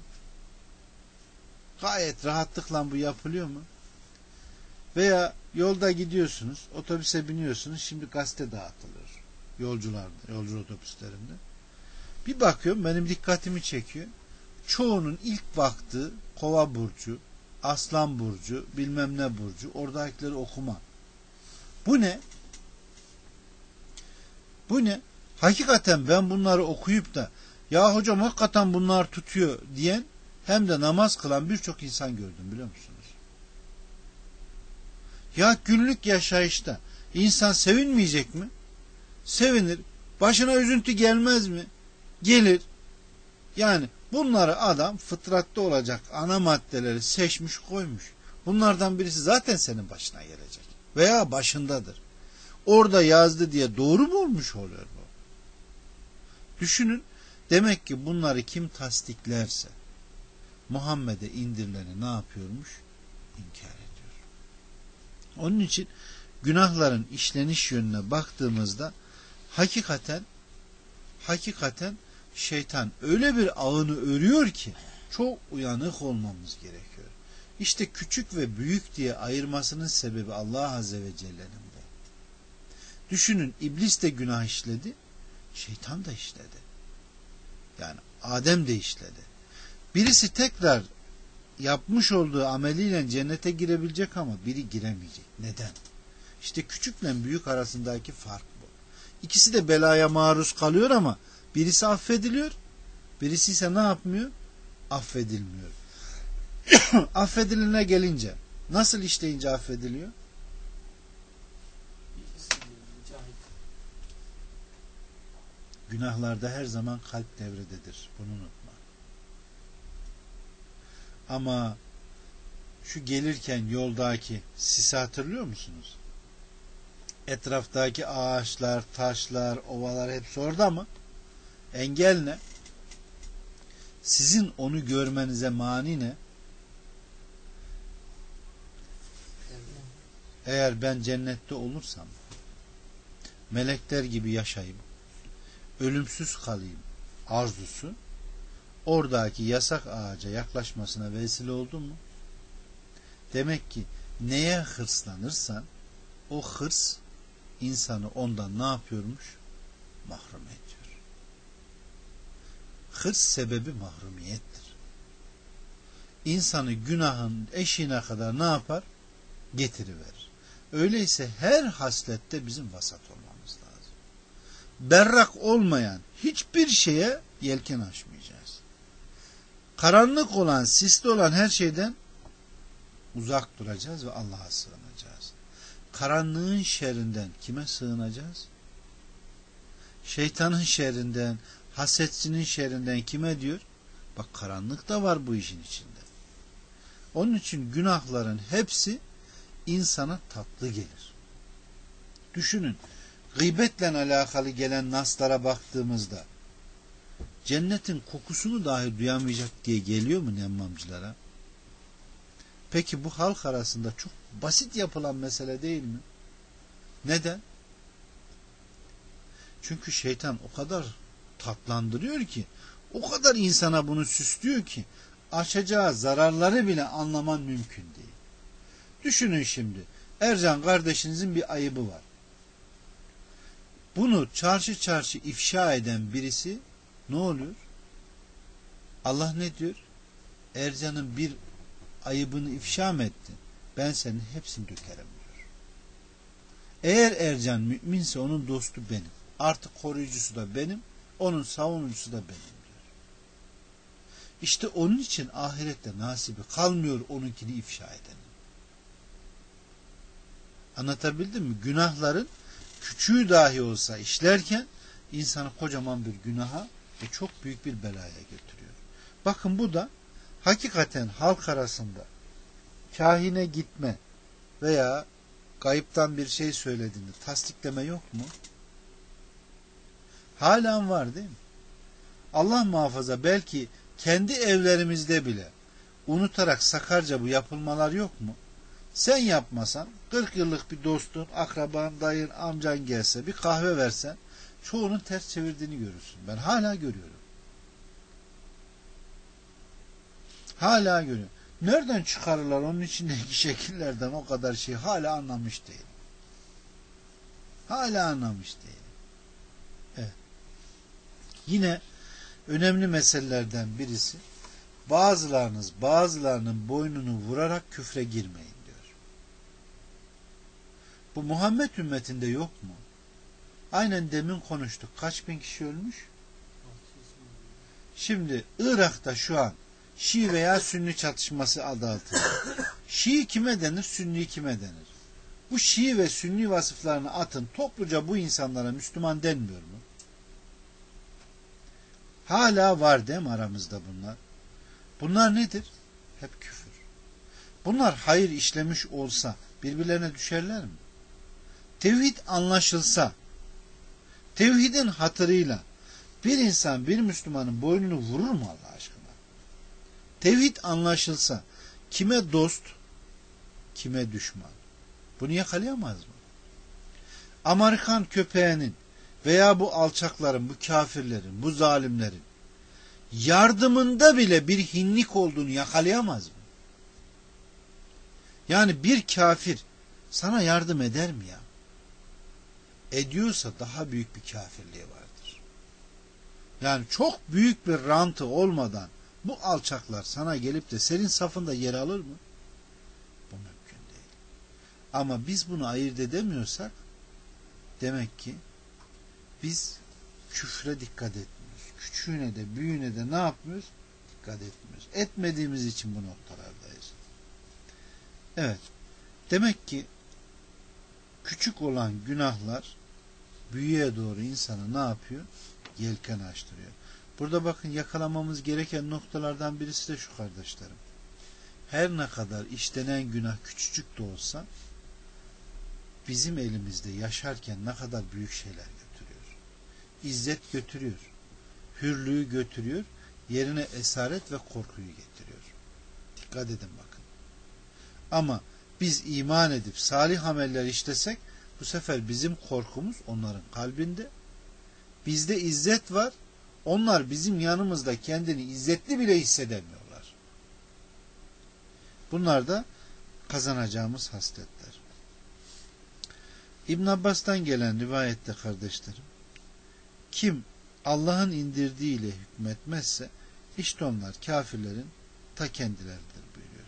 Gayet rahatlıkla bu yapılıyor mu? Veya yolda gidiyorsunuz, otobüse biniyorsunuz, şimdi gazete dağıtılıyor yolcularda, yolcu otobüslerinde. Bir bakıyorum, benim dikkatimi çekiyor. Çoğunun ilk baktığı Kova burcu, Aslan burcu, bilmem ne burcu, oradakileri okuma. Bu ne? Bu ne? Hakikaten ben bunları okuyup da ya hocam hakikaten bunlar tutuyor diyen hem de namaz kılan birçok insan gördüm, biliyor musunuz? Ya günlük yaşayışta insan sevinmeyecek mi? Sevinir. Başına üzüntü gelmez mi? Gelir. Yani bunları adam fıtratta olacak ana maddeleri seçmiş koymuş. Bunlardan birisi zaten senin başına gelecek. Veya başındadır. Orada yazdı diye doğru mu olmuş oluyor bu? Düşünün. Demek ki bunları kim tasdiklerse Muhammed'e indirileni ne yapıyormuş? İnkar ediyor. Onun için günahların işleniş yönüne baktığımızda hakikaten hakikaten şeytan öyle bir ağını örüyor ki çok uyanık olmamız gerekiyor. İşte küçük ve büyük diye ayırmasının sebebi Allah Azze ve Celle'nin bu. Düşünün, iblis de günah işledi, şeytan da işledi. Yani Adem de işledi. Birisi tekrar yapmış olduğu ameliyle cennete girebilecek ama biri giremeyecek. Neden? İşte küçükle büyük arasındaki fark bu. İkisi de belaya maruz kalıyor ama birisi affediliyor, birisi ise ne yapmıyor? Affedilmiyor. Affediline gelince nasıl işleyince affediliyor? Günahlarda her zaman kalp devrededir. Bunu unutma. Ama şu gelirken yoldaki sisi hatırlıyor musunuz? Etraftaki ağaçlar, taşlar, ovalar hepsi orada mı? Engel ne? Sizin onu görmenize mani ne? Eğer ben cennette olursam, melekler gibi yaşayayım, ölümsüz kalayım arzusu, oradaki yasak ağaca yaklaşmasına vesile oldu mu? Demek ki neye hırslanırsan, o hırs insanı ondan ne yapıyormuş? Mahrum ediyor. Hırs sebebi mahrumiyettir. İnsanı günahın eşiğine kadar ne yapar? Getiriverir. Öyleyse her haslette bizim vasat olmamız lazım. Berrak olmayan hiçbir şeye yelken açmayacağız. Karanlık olan, sisli olan her şeyden uzak duracağız ve Allah'a sığınacağız. Karanlığın şerrinden kime sığınacağız? Şeytanın şerrinden, hasetçinin şerrinden kime diyor? Bak, karanlık da var bu işin içinde. Onun için günahların hepsi insana tatlı gelir. Düşünün, gıybetle alakalı gelen naslara baktığımızda cennetin kokusunu dahi duyamayacak diye geliyor mu nemmamcılara? Peki bu halk arasında çok basit yapılan mesele değil mi? Neden? Çünkü şeytan o kadar tatlandırıyor ki, o kadar insana bunu süslüyor ki açacağı zararları bile anlaman mümkün değil. Düşünün şimdi, Ercan kardeşinizin bir ayıbı var. Bunu çarşı çarşı ifşa eden birisi ne oluyor? Allah ne diyor? Ercan'ın bir ayıbını ifşa mı ettin? Ben senin hepsini dökerim diyor. Eğer Ercan müminse onun dostu benim. Artık koruyucusu da benim, onun savunucusu da benim diyor. İşte onun için ahirette nasibi kalmıyor onunkini ifşa edenin. Anlatabildim mi? Günahların küçüğü dahi olsa işlerken insanı kocaman bir günaha ve çok büyük bir belaya götürüyor. Bakın bu da hakikaten halk arasında kahine gitme veya gayiptan bir şey söylediğinde tasdikleme yok mu? Halen var değil mi? Allah muhafaza, belki kendi evlerimizde bile unutarak sakarca bu yapılmalar yok mu? Sen yapmasan, kırk yıllık bir dostun, akraban, dayın, amcan gelse bir kahve versen çoğunun ters çevirdiğini görürsün. Ben hala görüyorum. Hala görüyorum. Nereden çıkarırlar onun içindeki şekillerden o kadar şey, hala anlamış değilim. Hala anlamış değilim. Evet. Yine önemli meselelerden birisi, bazılarınız bazılarının boynunu vurarak küfre girmeyin diyor. Bu Muhammed ümmetinde yok mu? Aynen demin konuştuk. Kaç bin kişi ölmüş? Şimdi Irak'ta şu an Şii veya Sünni çatışması adı altında. Şii kime denir? Sünni kime denir? Bu Şii ve Sünni vasıflarını atın. Topluca bu insanlara Müslüman denmiyor mu? Hala var değil mi aramızda bunlar? Bunlar nedir? Hep küfür. Bunlar hayır işlemiş olsa birbirlerine düşerler mi? Tevhid anlaşılsa, tevhidin hatırıyla bir insan bir Müslümanın boynunu vurur mu Allah aşkına? Tevhid anlaşılsa kime dost, kime düşman? Bunu yakalayamaz mı? Amerikan köpeğinin veya bu alçakların, bu kafirlerin, bu zalimlerin yardımında bile bir hinlik olduğunu yakalayamaz mı? Yani bir kafir sana yardım eder mi ya? Ediyorsa daha büyük bir kafirliği vardır. Yani çok büyük bir rantı olmadan bu alçaklar sana gelip de senin safında yer alır mı? Bu mümkün değil. Ama biz bunu ayırt edemiyorsak demek ki biz küfre dikkat etmiyoruz. Küçüğüne de büyüğüne de ne yapmıyoruz? Dikkat etmiyoruz. Etmediğimiz için bu noktalardayız. Evet. Demek ki küçük olan günahlar büyüğe doğru insanı ne yapıyor? Yelken açtırıyor. Burada bakın yakalamamız gereken noktalardan birisi de şu kardeşlerim. Her ne kadar işlenen günah küçücük de olsa bizim elimizde yaşarken ne kadar büyük şeyler götürüyor. İzzet götürüyor. Hürlüğü götürüyor. Yerine esaret ve korkuyu getiriyor. Dikkat edin bakın. Ama biz iman edip salih ameller işlesek bu sefer bizim korkumuz onların kalbinde. Bizde izzet var. Onlar bizim yanımızda kendini izzetli bile hissedemiyorlar. Bunlar da kazanacağımız hasletler. İbn Abbas'tan gelen rivayette kardeşlerim, kim Allah'ın indirdiğiyle hükmetmezse işte onlar kafirlerin ta kendileridir buyuruyor.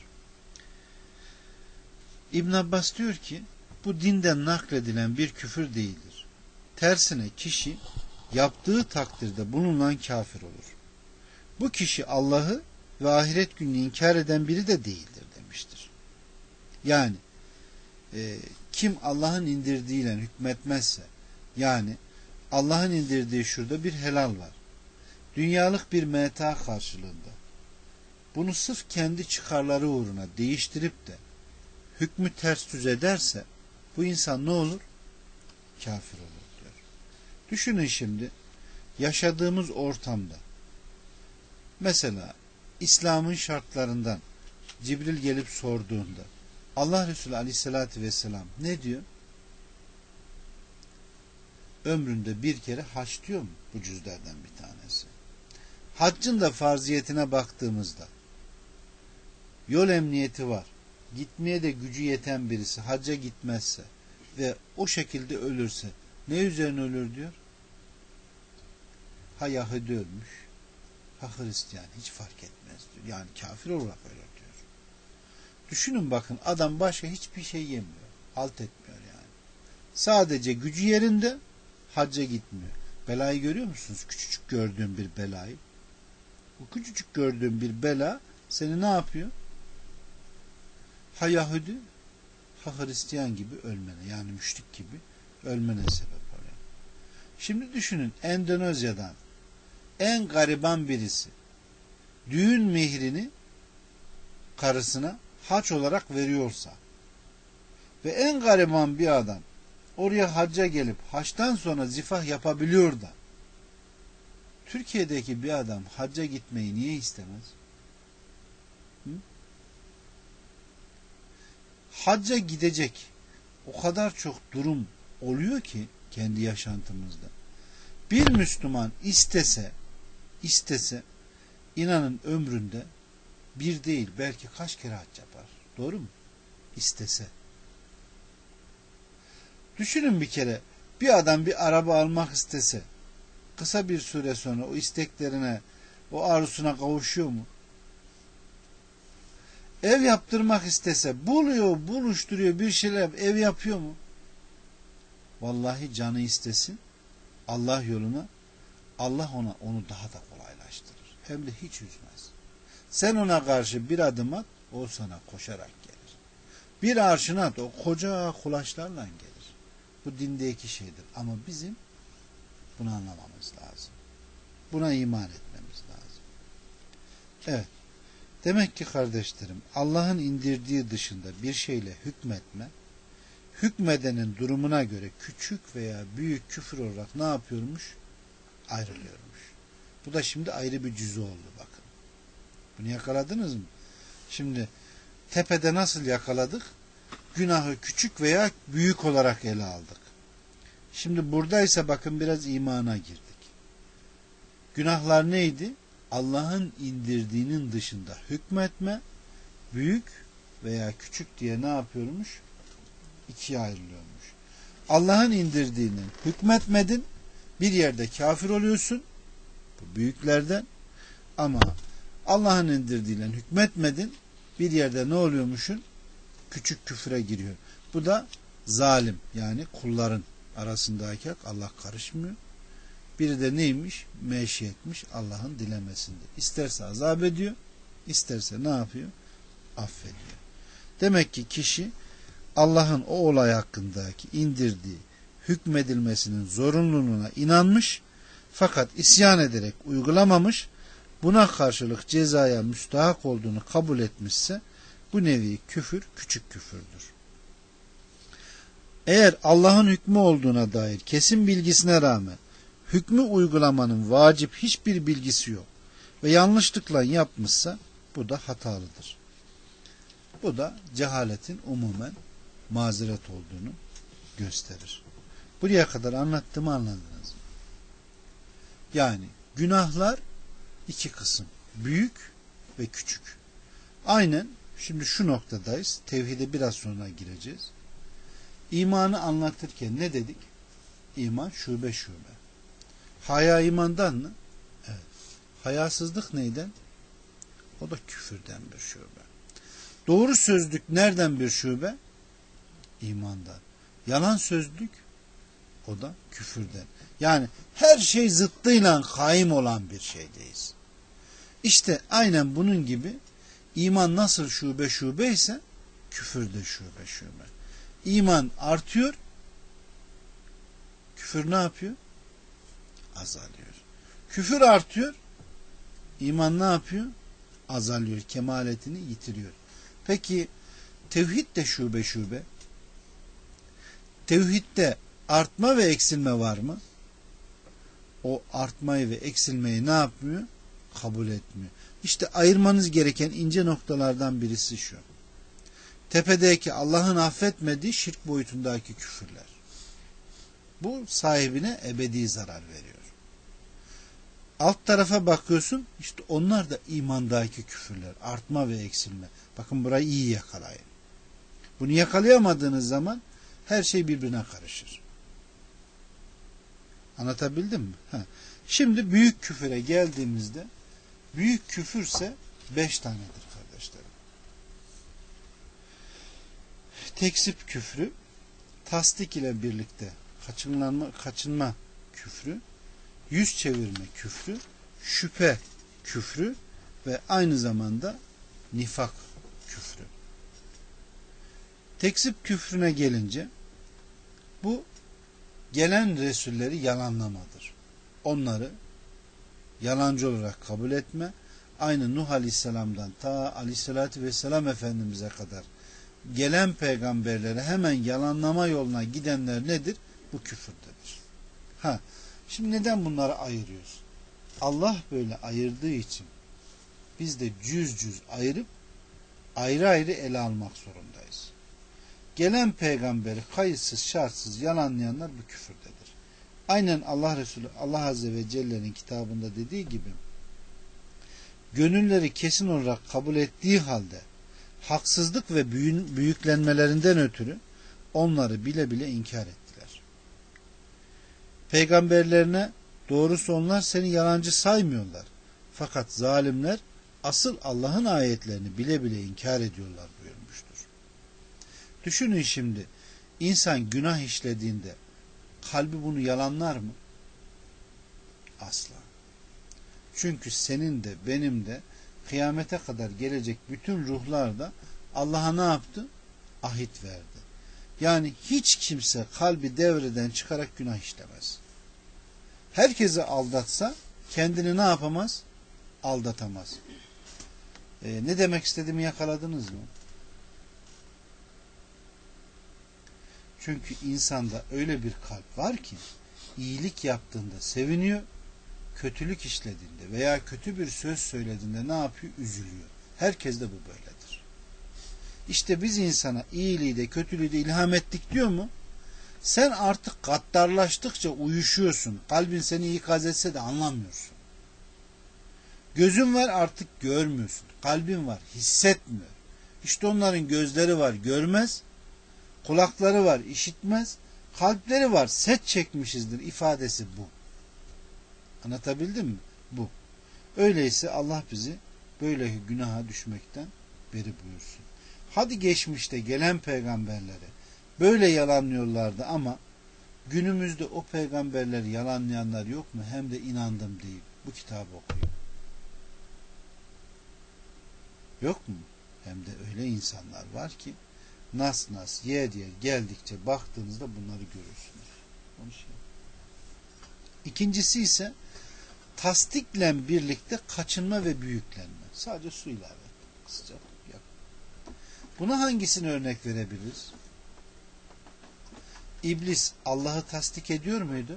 İbn Abbas diyor ki bu dinden nakledilen bir küfür değildir. Tersine kişi yaptığı takdirde bununla kafir olur. Bu kişi Allah'ı ve ahiret gününü inkar eden biri de değildir demiştir. Yani e, kim Allah'ın indirdiğiyle hükmetmezse, yani Allah'ın indirdiği şurada bir helal var. Dünyalık bir meta karşılığında. Bunu sırf kendi çıkarları uğruna değiştirip de hükmü ters düz ederse bu insan ne olur? Kafir olur diyor. Düşünün şimdi yaşadığımız ortamda mesela İslam'ın şartlarından Cibril gelip sorduğunda Allah Resulü Aleyhisselatü Vesselam ne diyor? Ömründe bir kere hac diyor mu? Bu cüzlerden bir tanesi. Haccın da farziyetine baktığımızda yol emniyeti var. Gitmeye de gücü yeten birisi hacca gitmezse ve o şekilde ölürse ne üzerine ölür diyor? Ha Yahudi ölmüş, ha Hristiyan, hiç fark etmez diyor. Yani kafir olarak ölür diyor. Düşünün bakın adam başka hiçbir şey yemiyor. Halt etmiyor yani. Sadece gücü yerinde hacca gitmiyor. Belayı görüyor musunuz? Küçücük gördüğün bir belayı. Bu küçücük gördüğün bir bela seni ne yapıyor? Ha Yahudi, ha Hristiyan gibi ölmene, yani müşrik gibi ölmene sebep oluyor. Şimdi düşünün Endonezya'dan en gariban birisi düğün mehrini karısına hac olarak veriyorsa ve en gariban bir adam oraya hacca gelip haçtan sonra zifah yapabiliyor da Türkiye'deki bir adam hacca gitmeyi niye istemez? Hı? Hacca gidecek o kadar çok durum oluyor ki kendi yaşantımızda. Bir Müslüman istese istese inanın ömründe bir değil belki kaç kere hac yapar. Doğru mu? İstese. Düşünün bir kere bir adam bir araba almak istese kısa bir süre sonra o isteklerine, o arzusuna kavuşuyor mu? Ev yaptırmak istese buluyor, buluşturuyor bir şeyler, ev yapıyor mu? Vallahi canı istesin Allah yoluna, Allah ona onu daha da kolaylaştırır. Hem de hiç üzmez. Sen ona karşı bir adım at, o sana koşarak gelir. Bir arşın at, o koca kulaçlarla gelir. Bu dindeki şeydir. Ama bizim bunu anlamamız lazım. Buna iman etmemiz lazım. Evet. Demek ki kardeşlerim, Allah'ın indirdiği dışında bir şeyle hükmetme, hükmedenin durumuna göre küçük veya büyük küfür olarak ne yapıyormuş? Ayrılıyormuş. Bu da şimdi ayrı bir cüzü oldu bakın. Bunu yakaladınız mı? Şimdi tepede nasıl yakaladık? Günahı küçük veya büyük olarak ele aldık. Şimdi buradaysa bakın biraz imana girdik. Günahlar neydi? Allah'ın indirdiğinin dışında hükmetme, büyük veya küçük diye ne yapıyormuş? İkiye ayrılıyormuş. Allah'ın indirdiğinin hükmetmedin, bir yerde kafir oluyorsun, bu büyüklerden, ama Allah'ın indirdiğiyle hükmetmedin, bir yerde ne oluyormuşsun? Küçük küfre giriyor. Bu da zalim, yani kulların arasındaki hak, Allah karışmıyor. Biri de neymiş? Meşiyetmiş, Allah'ın dilemesinde. İsterse azap ediyor, isterse ne yapıyor? Affediyor. Demek ki kişi Allah'ın o olay hakkındaki indirdiği hükmedilmesinin zorunluluğuna inanmış, fakat isyan ederek uygulamamış, buna karşılık cezaya müstahak olduğunu kabul etmişse, bu nevi küfür küçük küfürdür. Eğer Allah'ın hükmü olduğuna dair kesin bilgisine rağmen hükmü uygulamanın vacip hiçbir bilgisi yok ve yanlışlıkla yapmışsa, bu da hatalıdır. Bu da cehaletin umumen mazeret olduğunu gösterir. Buraya kadar anlattığımı anladınız mı? Yani günahlar iki kısım. Büyük ve küçük. Aynen şimdi şu noktadayız. Tevhide biraz sonra gireceğiz. İmanı anlatırken ne dedik? İman şube şube. Haya imandan mı? Evet. Hayasızlık neyden? O da küfürden bir şube. Doğru sözlük nereden bir şube? İmandan. Yalan sözlük, o da küfürden. Yani her şey zıttıyla kaim olan bir şeydeyiz. İşte aynen bunun gibi iman nasıl şube şube ise küfür de şube şube. İman artıyor, küfür ne yapıyor? Azalıyor. Küfür artıyor, iman ne yapıyor? Azalıyor, kemaletini yitiriyor. Peki tevhid de şube şube. Tevhidde artma ve eksilme var mı? O artmayı ve eksilmeyi ne yapmıyor? Kabul etmiyor. İşte ayırmanız gereken ince noktalardan birisi şu. Tepedeki Allah'ın affetmediği şirk boyutundaki küfürler. Bu sahibine ebedi zarar veriyor. Alt tarafa bakıyorsun, işte onlar da imandaki küfürler, artma ve eksilme. Bakın burayı iyi yakalayın. Bunu yakalayamadığınız zaman her şey birbirine karışır. Anlatabildim mi? Ha. Şimdi büyük küfüre geldiğimizde, büyük küfürse beş tanedir kardeşlerim. Tekzip küfrü, tasdik ile birlikte kaçınma, kaçınma küfrü, yüz çevirme küfrü, şüphe küfrü ve aynı zamanda nifak küfrü. Tekzip küfrüne gelince, bu gelen Resulleri yalanlamadır. Onları yalancı olarak kabul etme, aynı Nuh Aleyhisselam'dan ta Aleyhisselatü Vesselam Efendimiz'e kadar gelen peygamberleri hemen yalanlama yoluna gidenler nedir? Bu küfürdedir. Ha, şimdi neden bunları ayırıyoruz? Allah böyle ayırdığı için biz de cüz cüz ayırıp ayrı ayrı ele almak zorundayız. Gelen peygamberi kayıtsız şartsız yalanlayanlar bu küfürdedir. Aynen Allah Resulü Allah Azze ve Celle'nin kitabında dediği gibi, gönülleri kesin olarak kabul ettiği halde haksızlık ve büyüklenmelerinden ötürü onları bile bile inkar ettiler. Peygamberlerine doğrusu onlar seni yalancı saymıyorlar. Fakat zalimler asıl Allah'ın ayetlerini bile bile inkar ediyorlar buyurmuştur. Düşünün şimdi, insan günah işlediğinde kalbi bunu yalanlar mı? Asla. Çünkü senin de benim de kıyamete kadar gelecek bütün ruhlar da Allah'a ne yaptı? Ahit verdi. Yani hiç kimse kalbi devreden çıkarak günah işlemez. Herkesi aldatsa kendini ne yapamaz? Aldatamaz. Ee, ne demek istediğimi yakaladınız mı? Çünkü insanda öyle bir kalp var ki iyilik yaptığında seviniyor, kötülük işlediğinde veya kötü bir söz söylediğinde ne yapıyor? Üzülüyor. Herkes de bu böyledir. İşte biz insana iyiliği de kötülüğü de ilham ettik diyor mu? Sen artık gaddarlaştıkça uyuşuyorsun. Kalbin seni ikaz etse de anlamıyorsun. Gözün var artık görmüyorsun. Kalbin var hissetmiyor. İşte onların gözleri var görmez. Kulakları var işitmez. Kalpleri var set çekmişizdir ifadesi bu. Anlatabildim mi? Bu. Öyleyse Allah bizi böyle günaha düşmekten beri buyursun. Hadi geçmişte gelen peygamberleri böyle yalanlıyorlardı ama günümüzde o peygamberleri yalanlayanlar yok mu? Hem de inandım deyip bu kitabı okuyor. Yok mu? Hem de öyle insanlar var ki nas nas yer yer geldikçe baktığınızda bunları görürsünüz. Konuşayım. İkincisi ise tasdikle birlikte kaçınma ve büyüklenme. Sadece su ilave ettim. Kısaca yap. Buna hangisini örnek verebiliriz? İblis Allah'ı tasdik ediyor muydu?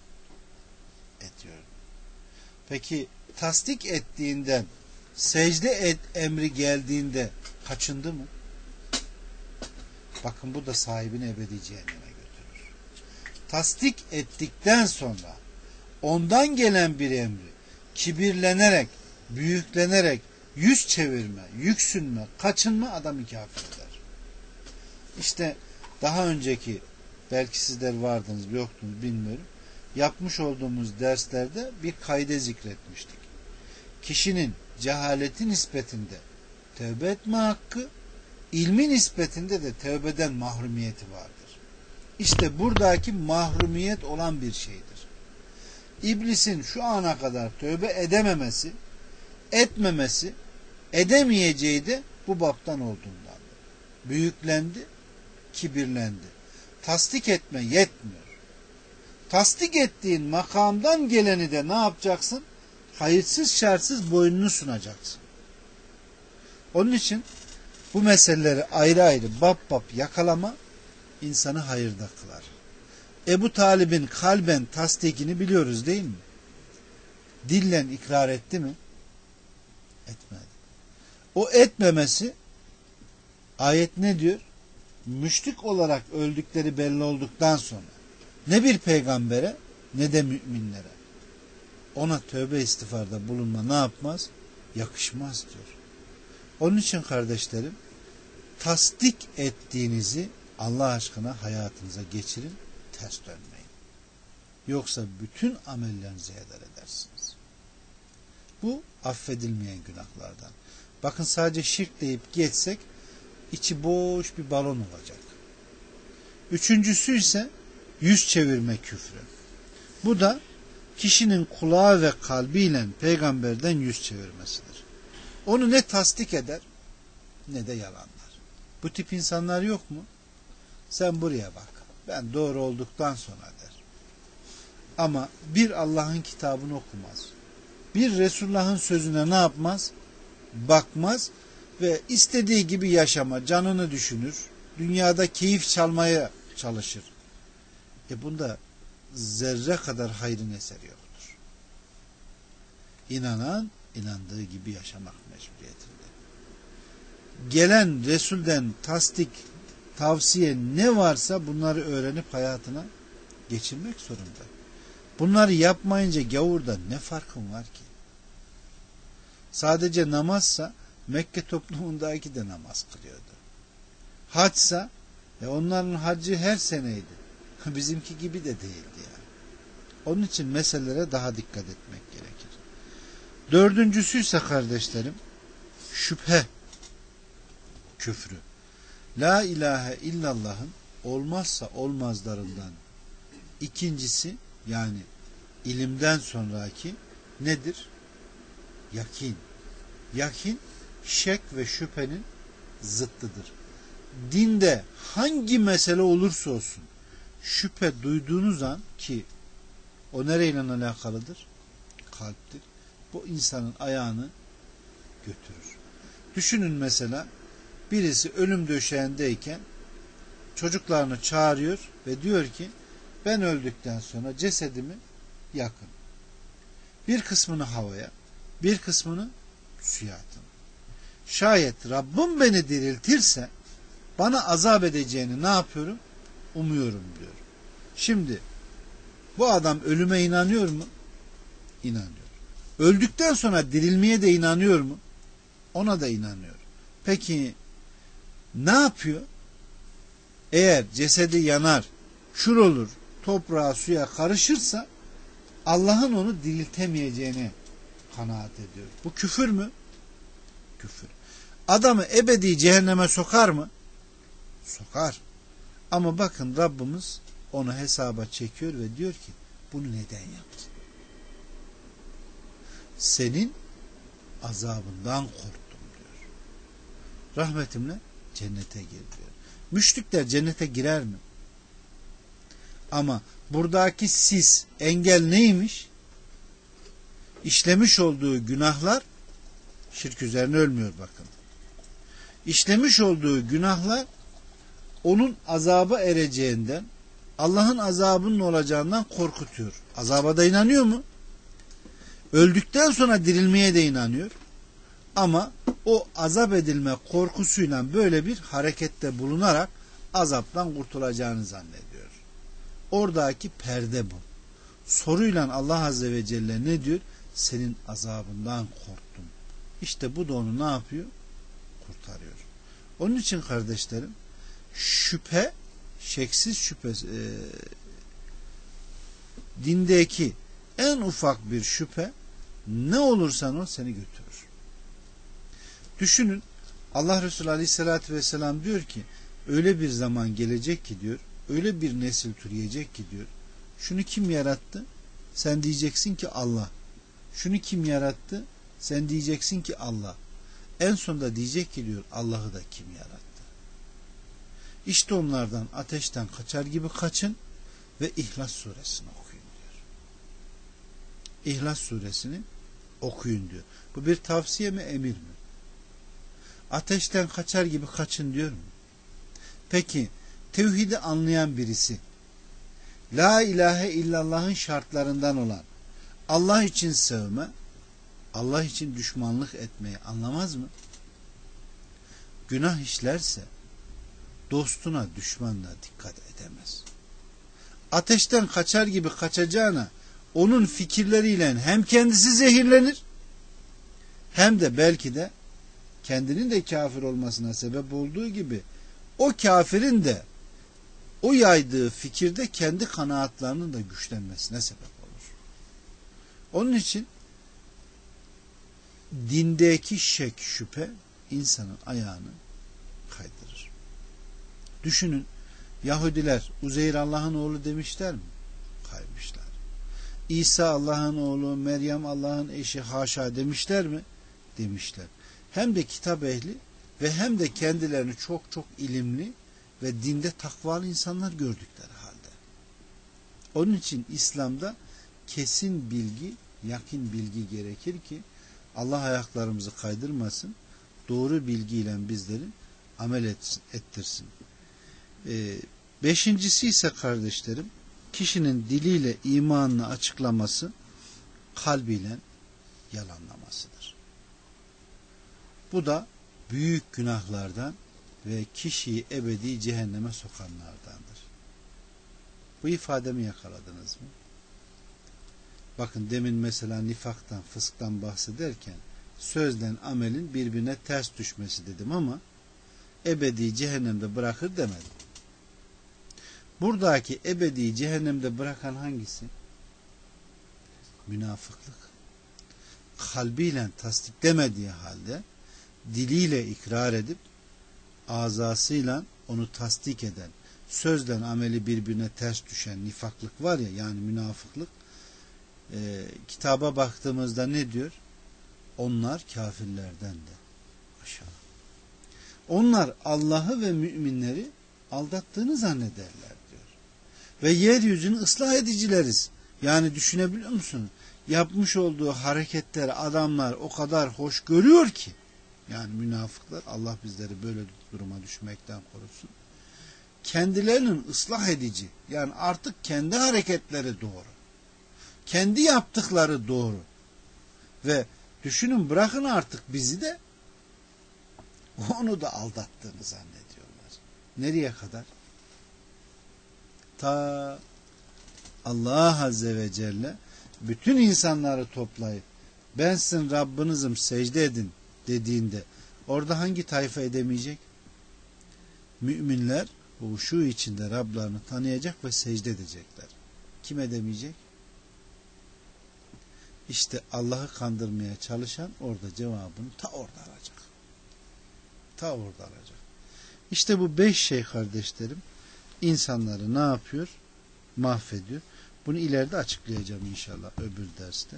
Ediyordu. Peki tasdik ettiğinden secde et emri geldiğinde kaçındı mı? Bakın bu da sahibini ebedi cehenneme götürür. Tasdik ettikten sonra ondan gelen bir emri kibirlenerek, büyüklenerek, yüz çevirme, yüksünme, kaçınma adamı kafir eder. İşte daha önceki belki sizler vardınız yoktunuz bilmiyorum. Yapmış olduğumuz derslerde bir kaide zikretmiştik. Kişinin cehaleti nispetinde tövbe etme hakkı, ilmi nispetinde de tövbeden mahrumiyeti vardır. İşte buradaki mahrumiyet olan bir şeydir. İblisin şu ana kadar tövbe edememesi, etmemesi, edemeyeceği de bu baptan olduğundan. Büyüklendi, kibirlendi. Tasdik etme yetmiyor. Tasdik ettiğin makamdan geleni de ne yapacaksın? Hayırsız şartsız boynunu sunacaksın. Onun için bu meseleleri ayrı ayrı bap bap yakalama insanı hayırda kılar. Ebu Talib'in kalben tasdikini biliyoruz değil mi? Dillen ikrar etti mi? Etmedi. O etmemesi ayet ne diyor? Müşrik olarak öldükleri belli olduktan sonra ne bir peygambere ne de müminlere ona tövbe istiğfarda bulunma ne yapmaz? Yakışmaz diyor. Onun için kardeşlerim tasdik ettiğinizi Allah aşkına hayatınıza geçirin, ters dönmeyin. Yoksa bütün amellerinizi heder edersiniz. Bu affedilmeyen günahlardan. Bakın sadece şirk deyip geçsek içi boş bir balon olacak. Üçüncüsü ise yüz çevirme küfrü. Bu da kişinin kulağı ve kalbiyle peygamberden yüz çevirmesidir. Onu ne tasdik eder ne de yalanlar. Bu tip insanlar yok mu? Sen buraya bak. Ben doğru olduktan sonra der. Ama bir Allah'ın kitabını okumaz. Bir Resulullah'ın sözüne ne yapmaz? Bakmaz ve istediği gibi yaşama, canını düşünür. Dünyada keyif çalmaya çalışır. E bunda zerre kadar hayrın eseri yoktur. İnanan inandığı gibi yaşamak mecburiyetinde. Gelen Resul'den tasdik, tavsiye ne varsa bunları öğrenip hayatına geçirmek zorunda. Bunları yapmayınca gavurda ne farkın var ki? Sadece namazsa Mekke toplumundaki de namaz kılıyordu. Haçsa e onların hacı her seneydi. Bizimki gibi de değildi yani. Onun için meselelere daha dikkat etmek gerekir. Dördüncüsü ise kardeşlerim şüphe küfrü. La ilahe illallah'ın olmazsa olmazlarından ikincisi yani ilimden sonraki nedir? Yakin. Yakin şek ve şüphenin zıttıdır. Dinde hangi mesele olursa olsun şüphe duyduğunuz an, ki o nereyle alakalıdır? Kalptir. Bu insanın ayağını götürür. Düşünün mesela birisi ölüm döşeğindeyken çocuklarını çağırıyor ve diyor ki ben öldükten sonra cesedimi yakın. Bir kısmını havaya, bir kısmını suya atın. Şayet Rabbim beni diriltirse bana azap edeceğini ne yapıyorum? Umuyorum diyor. Şimdi bu adam ölüme inanıyor mu? İnanıyor. Öldükten sonra dirilmeye de inanıyor mu? Ona da inanıyor. Peki ne yapıyor? Eğer cesedi yanar, şur olur, toprağa, suya karışırsa Allah'ın onu diriltemeyeceğini kanaat ediyor. Bu küfür mü? Küfür. Adamı ebedi cehenneme sokar mı? Sokar. Ama bakın Rabbimiz onu hesaba çekiyor ve diyor ki bunu neden yaptın? Senin azabından korktum diyor. Rahmetimle cennete gir diyor. Müşrikler cennete girer mi? Ama buradaki sis, engel neymiş? İşlemiş olduğu günahlar, şirk üzerine ölmüyor bakın. İşlemiş olduğu günahlar onun azaba ereceğinden, Allah'ın azabının olacağından korkutuyor. Azaba da inanıyor mu? Öldükten sonra dirilmeye de inanıyor. Ama o azap edilme korkusuyla böyle bir harekette bulunarak azaptan kurtulacağını zannediyor. Oradaki perde bu. Soruyla Allah Azze ve Celle ne diyor? Senin azabından korktum. İşte bu da onu ne yapıyor? Kurtarıyor. Onun için kardeşlerim, şüphe, şeksiz şüphe, e, dindeki en ufak bir şüphe ne olursan o seni götürür. Düşünün, Allah Resulü Aleyhisselatü Vesselam diyor ki öyle bir zaman gelecek ki diyor, öyle bir nesil türeyecek ki diyor, şunu kim yarattı? Sen diyeceksin ki Allah. Şunu kim yarattı? Sen diyeceksin ki Allah. En sonunda diyecek ki diyor, Allah'ı da kim yarattı? İşte onlardan ateşten kaçar gibi kaçın ve İhlas suresini okuyun diyor. İhlas suresini okuyun diyor. Bu bir tavsiye mi, emir mi? Ateşten kaçar gibi kaçın diyor mu? Peki tevhidi anlayan birisi, La ilahe illallah'ın şartlarından olan Allah için sevme, Allah için düşmanlık etmeyi anlamaz mı? Günah işlerse dostuna, düşmanına dikkat edemez. Ateşten kaçar gibi kaçacağına onun fikirleriyle hem kendisi zehirlenir hem de belki de kendinin de kafir olmasına sebep olduğu gibi o kafirin de o yaydığı fikirde kendi kanaatlarının da güçlenmesine sebep olur. Onun için dindeki şek, şüphe insanın ayağını kaydırır. Düşünün, Yahudiler Uzeyr Allah'ın oğlu demişler mi? Kaymışlar. İsa Allah'ın oğlu, Meryem Allah'ın eşi, haşa demişler mi? Demişler. Hem de kitap ehli ve hem de kendilerini çok çok ilimli ve dinde takvalı insanlar gördükleri halde. Onun için İslam'da kesin bilgi, yakin bilgi gerekir ki Allah ayaklarımızı kaydırmasın, doğru bilgiyle bizleri amel etsin, ettirsin. Ee, beşincisi ise kardeşlerim, kişinin diliyle imanını açıklaması, kalbiyle yalanlamasıdır. Bu da büyük günahlardan ve kişiyi ebedi cehenneme sokanlardandır. Bu ifademi yakaladınız mı? Bakın demin mesela nifaktan, fısktan bahsederken sözden amelin birbirine ters düşmesi dedim ama ebedi cehennemde bırakır demedim. Buradaki ebedi cehennemde bırakan hangisi? Münafıklık. Kalbiyle tasdiklemediği halde diliyle ikrar edip azasıyla onu tasdik eden, sözden ameli birbirine ters düşen nifaklık var ya, yani münafıklık, e, kitaba baktığımızda ne diyor? Onlar kafirlerden de aşağı. Onlar Allah'ı ve müminleri aldattığını zannederler diyor. Ve yeryüzünü ıslah edicileriz. Yani düşünebiliyor musun? Yapmış olduğu hareketleri adamlar o kadar hoş görüyor ki, yani münafıklar, Allah bizleri böyle duruma düşmekten korusun. Kendilerinin ıslah edici, yani artık kendi hareketleri doğru. Kendi yaptıkları doğru. Ve düşünün, bırakın artık bizi de, onu da aldattığını zannediyorlar. Nereye kadar? Ta Allah Azze ve Celle bütün insanları toplayıp ben sizin Rabbinizim, secde edin dediğinde orada hangi tayfa edemeyecek? Müminler huşu içinde Rablarını tanıyacak ve secde edecekler. Kim edemeyecek? İşte Allah'ı kandırmaya çalışan orada cevabını ta orada alacak. Ta orada alacak. İşte bu beş şey kardeşlerim insanları ne yapıyor? Mahvediyor. Bunu ileride açıklayacağım inşallah öbür derste.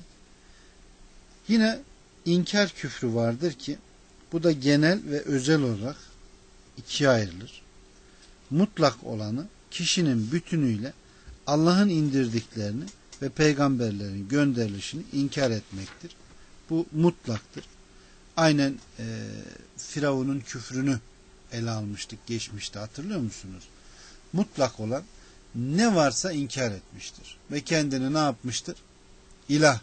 Yine inkar küfrü vardır ki bu da genel ve özel olarak ikiye ayrılır. Mutlak olanı kişinin bütünüyle Allah'ın indirdiklerini ve peygamberlerin gönderilişini inkar etmektir. Bu mutlaktır. Aynen e, Firavun'un küfrünü ele almıştık geçmişte, hatırlıyor musunuz? Mutlak olan ne varsa inkar etmiştir. Ve kendini ne yapmıştır? İlah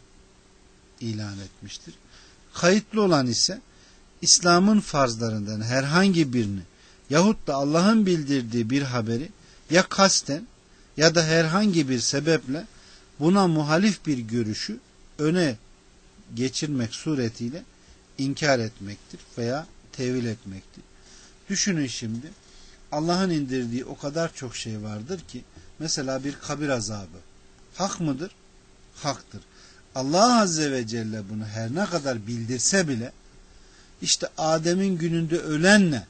ilan etmiştir. Kayıtlı olan ise İslam'ın farzlarından herhangi birini yahut da Allah'ın bildirdiği bir haberi ya kasten ya da herhangi bir sebeple buna muhalif bir görüşü öne geçirmek suretiyle inkar etmektir veya tevil etmektir. Düşünün şimdi, Allah'ın indirdiği o kadar çok şey vardır ki, mesela bir kabir azabı hak mıdır? Haktır. Allah Azze ve Celle bunu her ne kadar bildirse bile, işte Adem'in gününde ölenle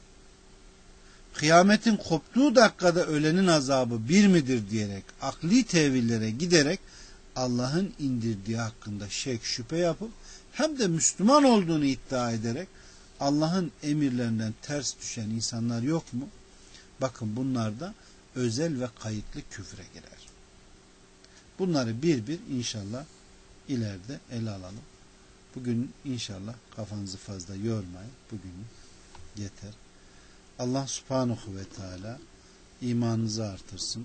kıyametin koptuğu dakikada ölenin azabı bir midir diyerek akli tevillere giderek Allah'ın indirdiği hakkında şek şüphe yapıp hem de Müslüman olduğunu iddia ederek Allah'ın emirlerinden ters düşen insanlar yok mu? Bakın, bunlar da özel ve kayıtlı küfre girer. Bunları bir bir inşallah ileride ele alalım. Bugün inşallah kafanızı fazla yormayın. Bugün yeter. Allah Subhanahu ve Teala imanınızı artırsın.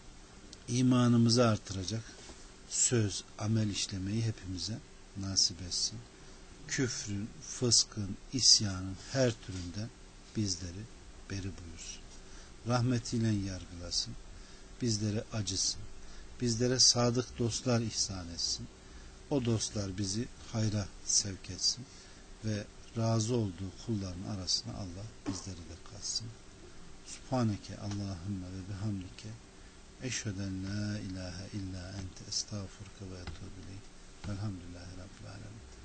İmanımızı artıracak söz, amel işlemeyi hepimize nasip etsin. Küfrün, fıskın, isyanın her türünden bizleri beri buyursun. Rahmetiyle yargılasın. Bizlere acısın. Bizlere sadık dostlar ihsan etsin. O dostlar bizi hayra sevk etsin ve razı olduğu kulların arasına Allah bizleri de katsın. Subhaneke Allahümme ve bihamdike eşheden la ilahe illa ente estağfurke ve etûbü ileyk. Velhamdülillahi Rabbil alemin.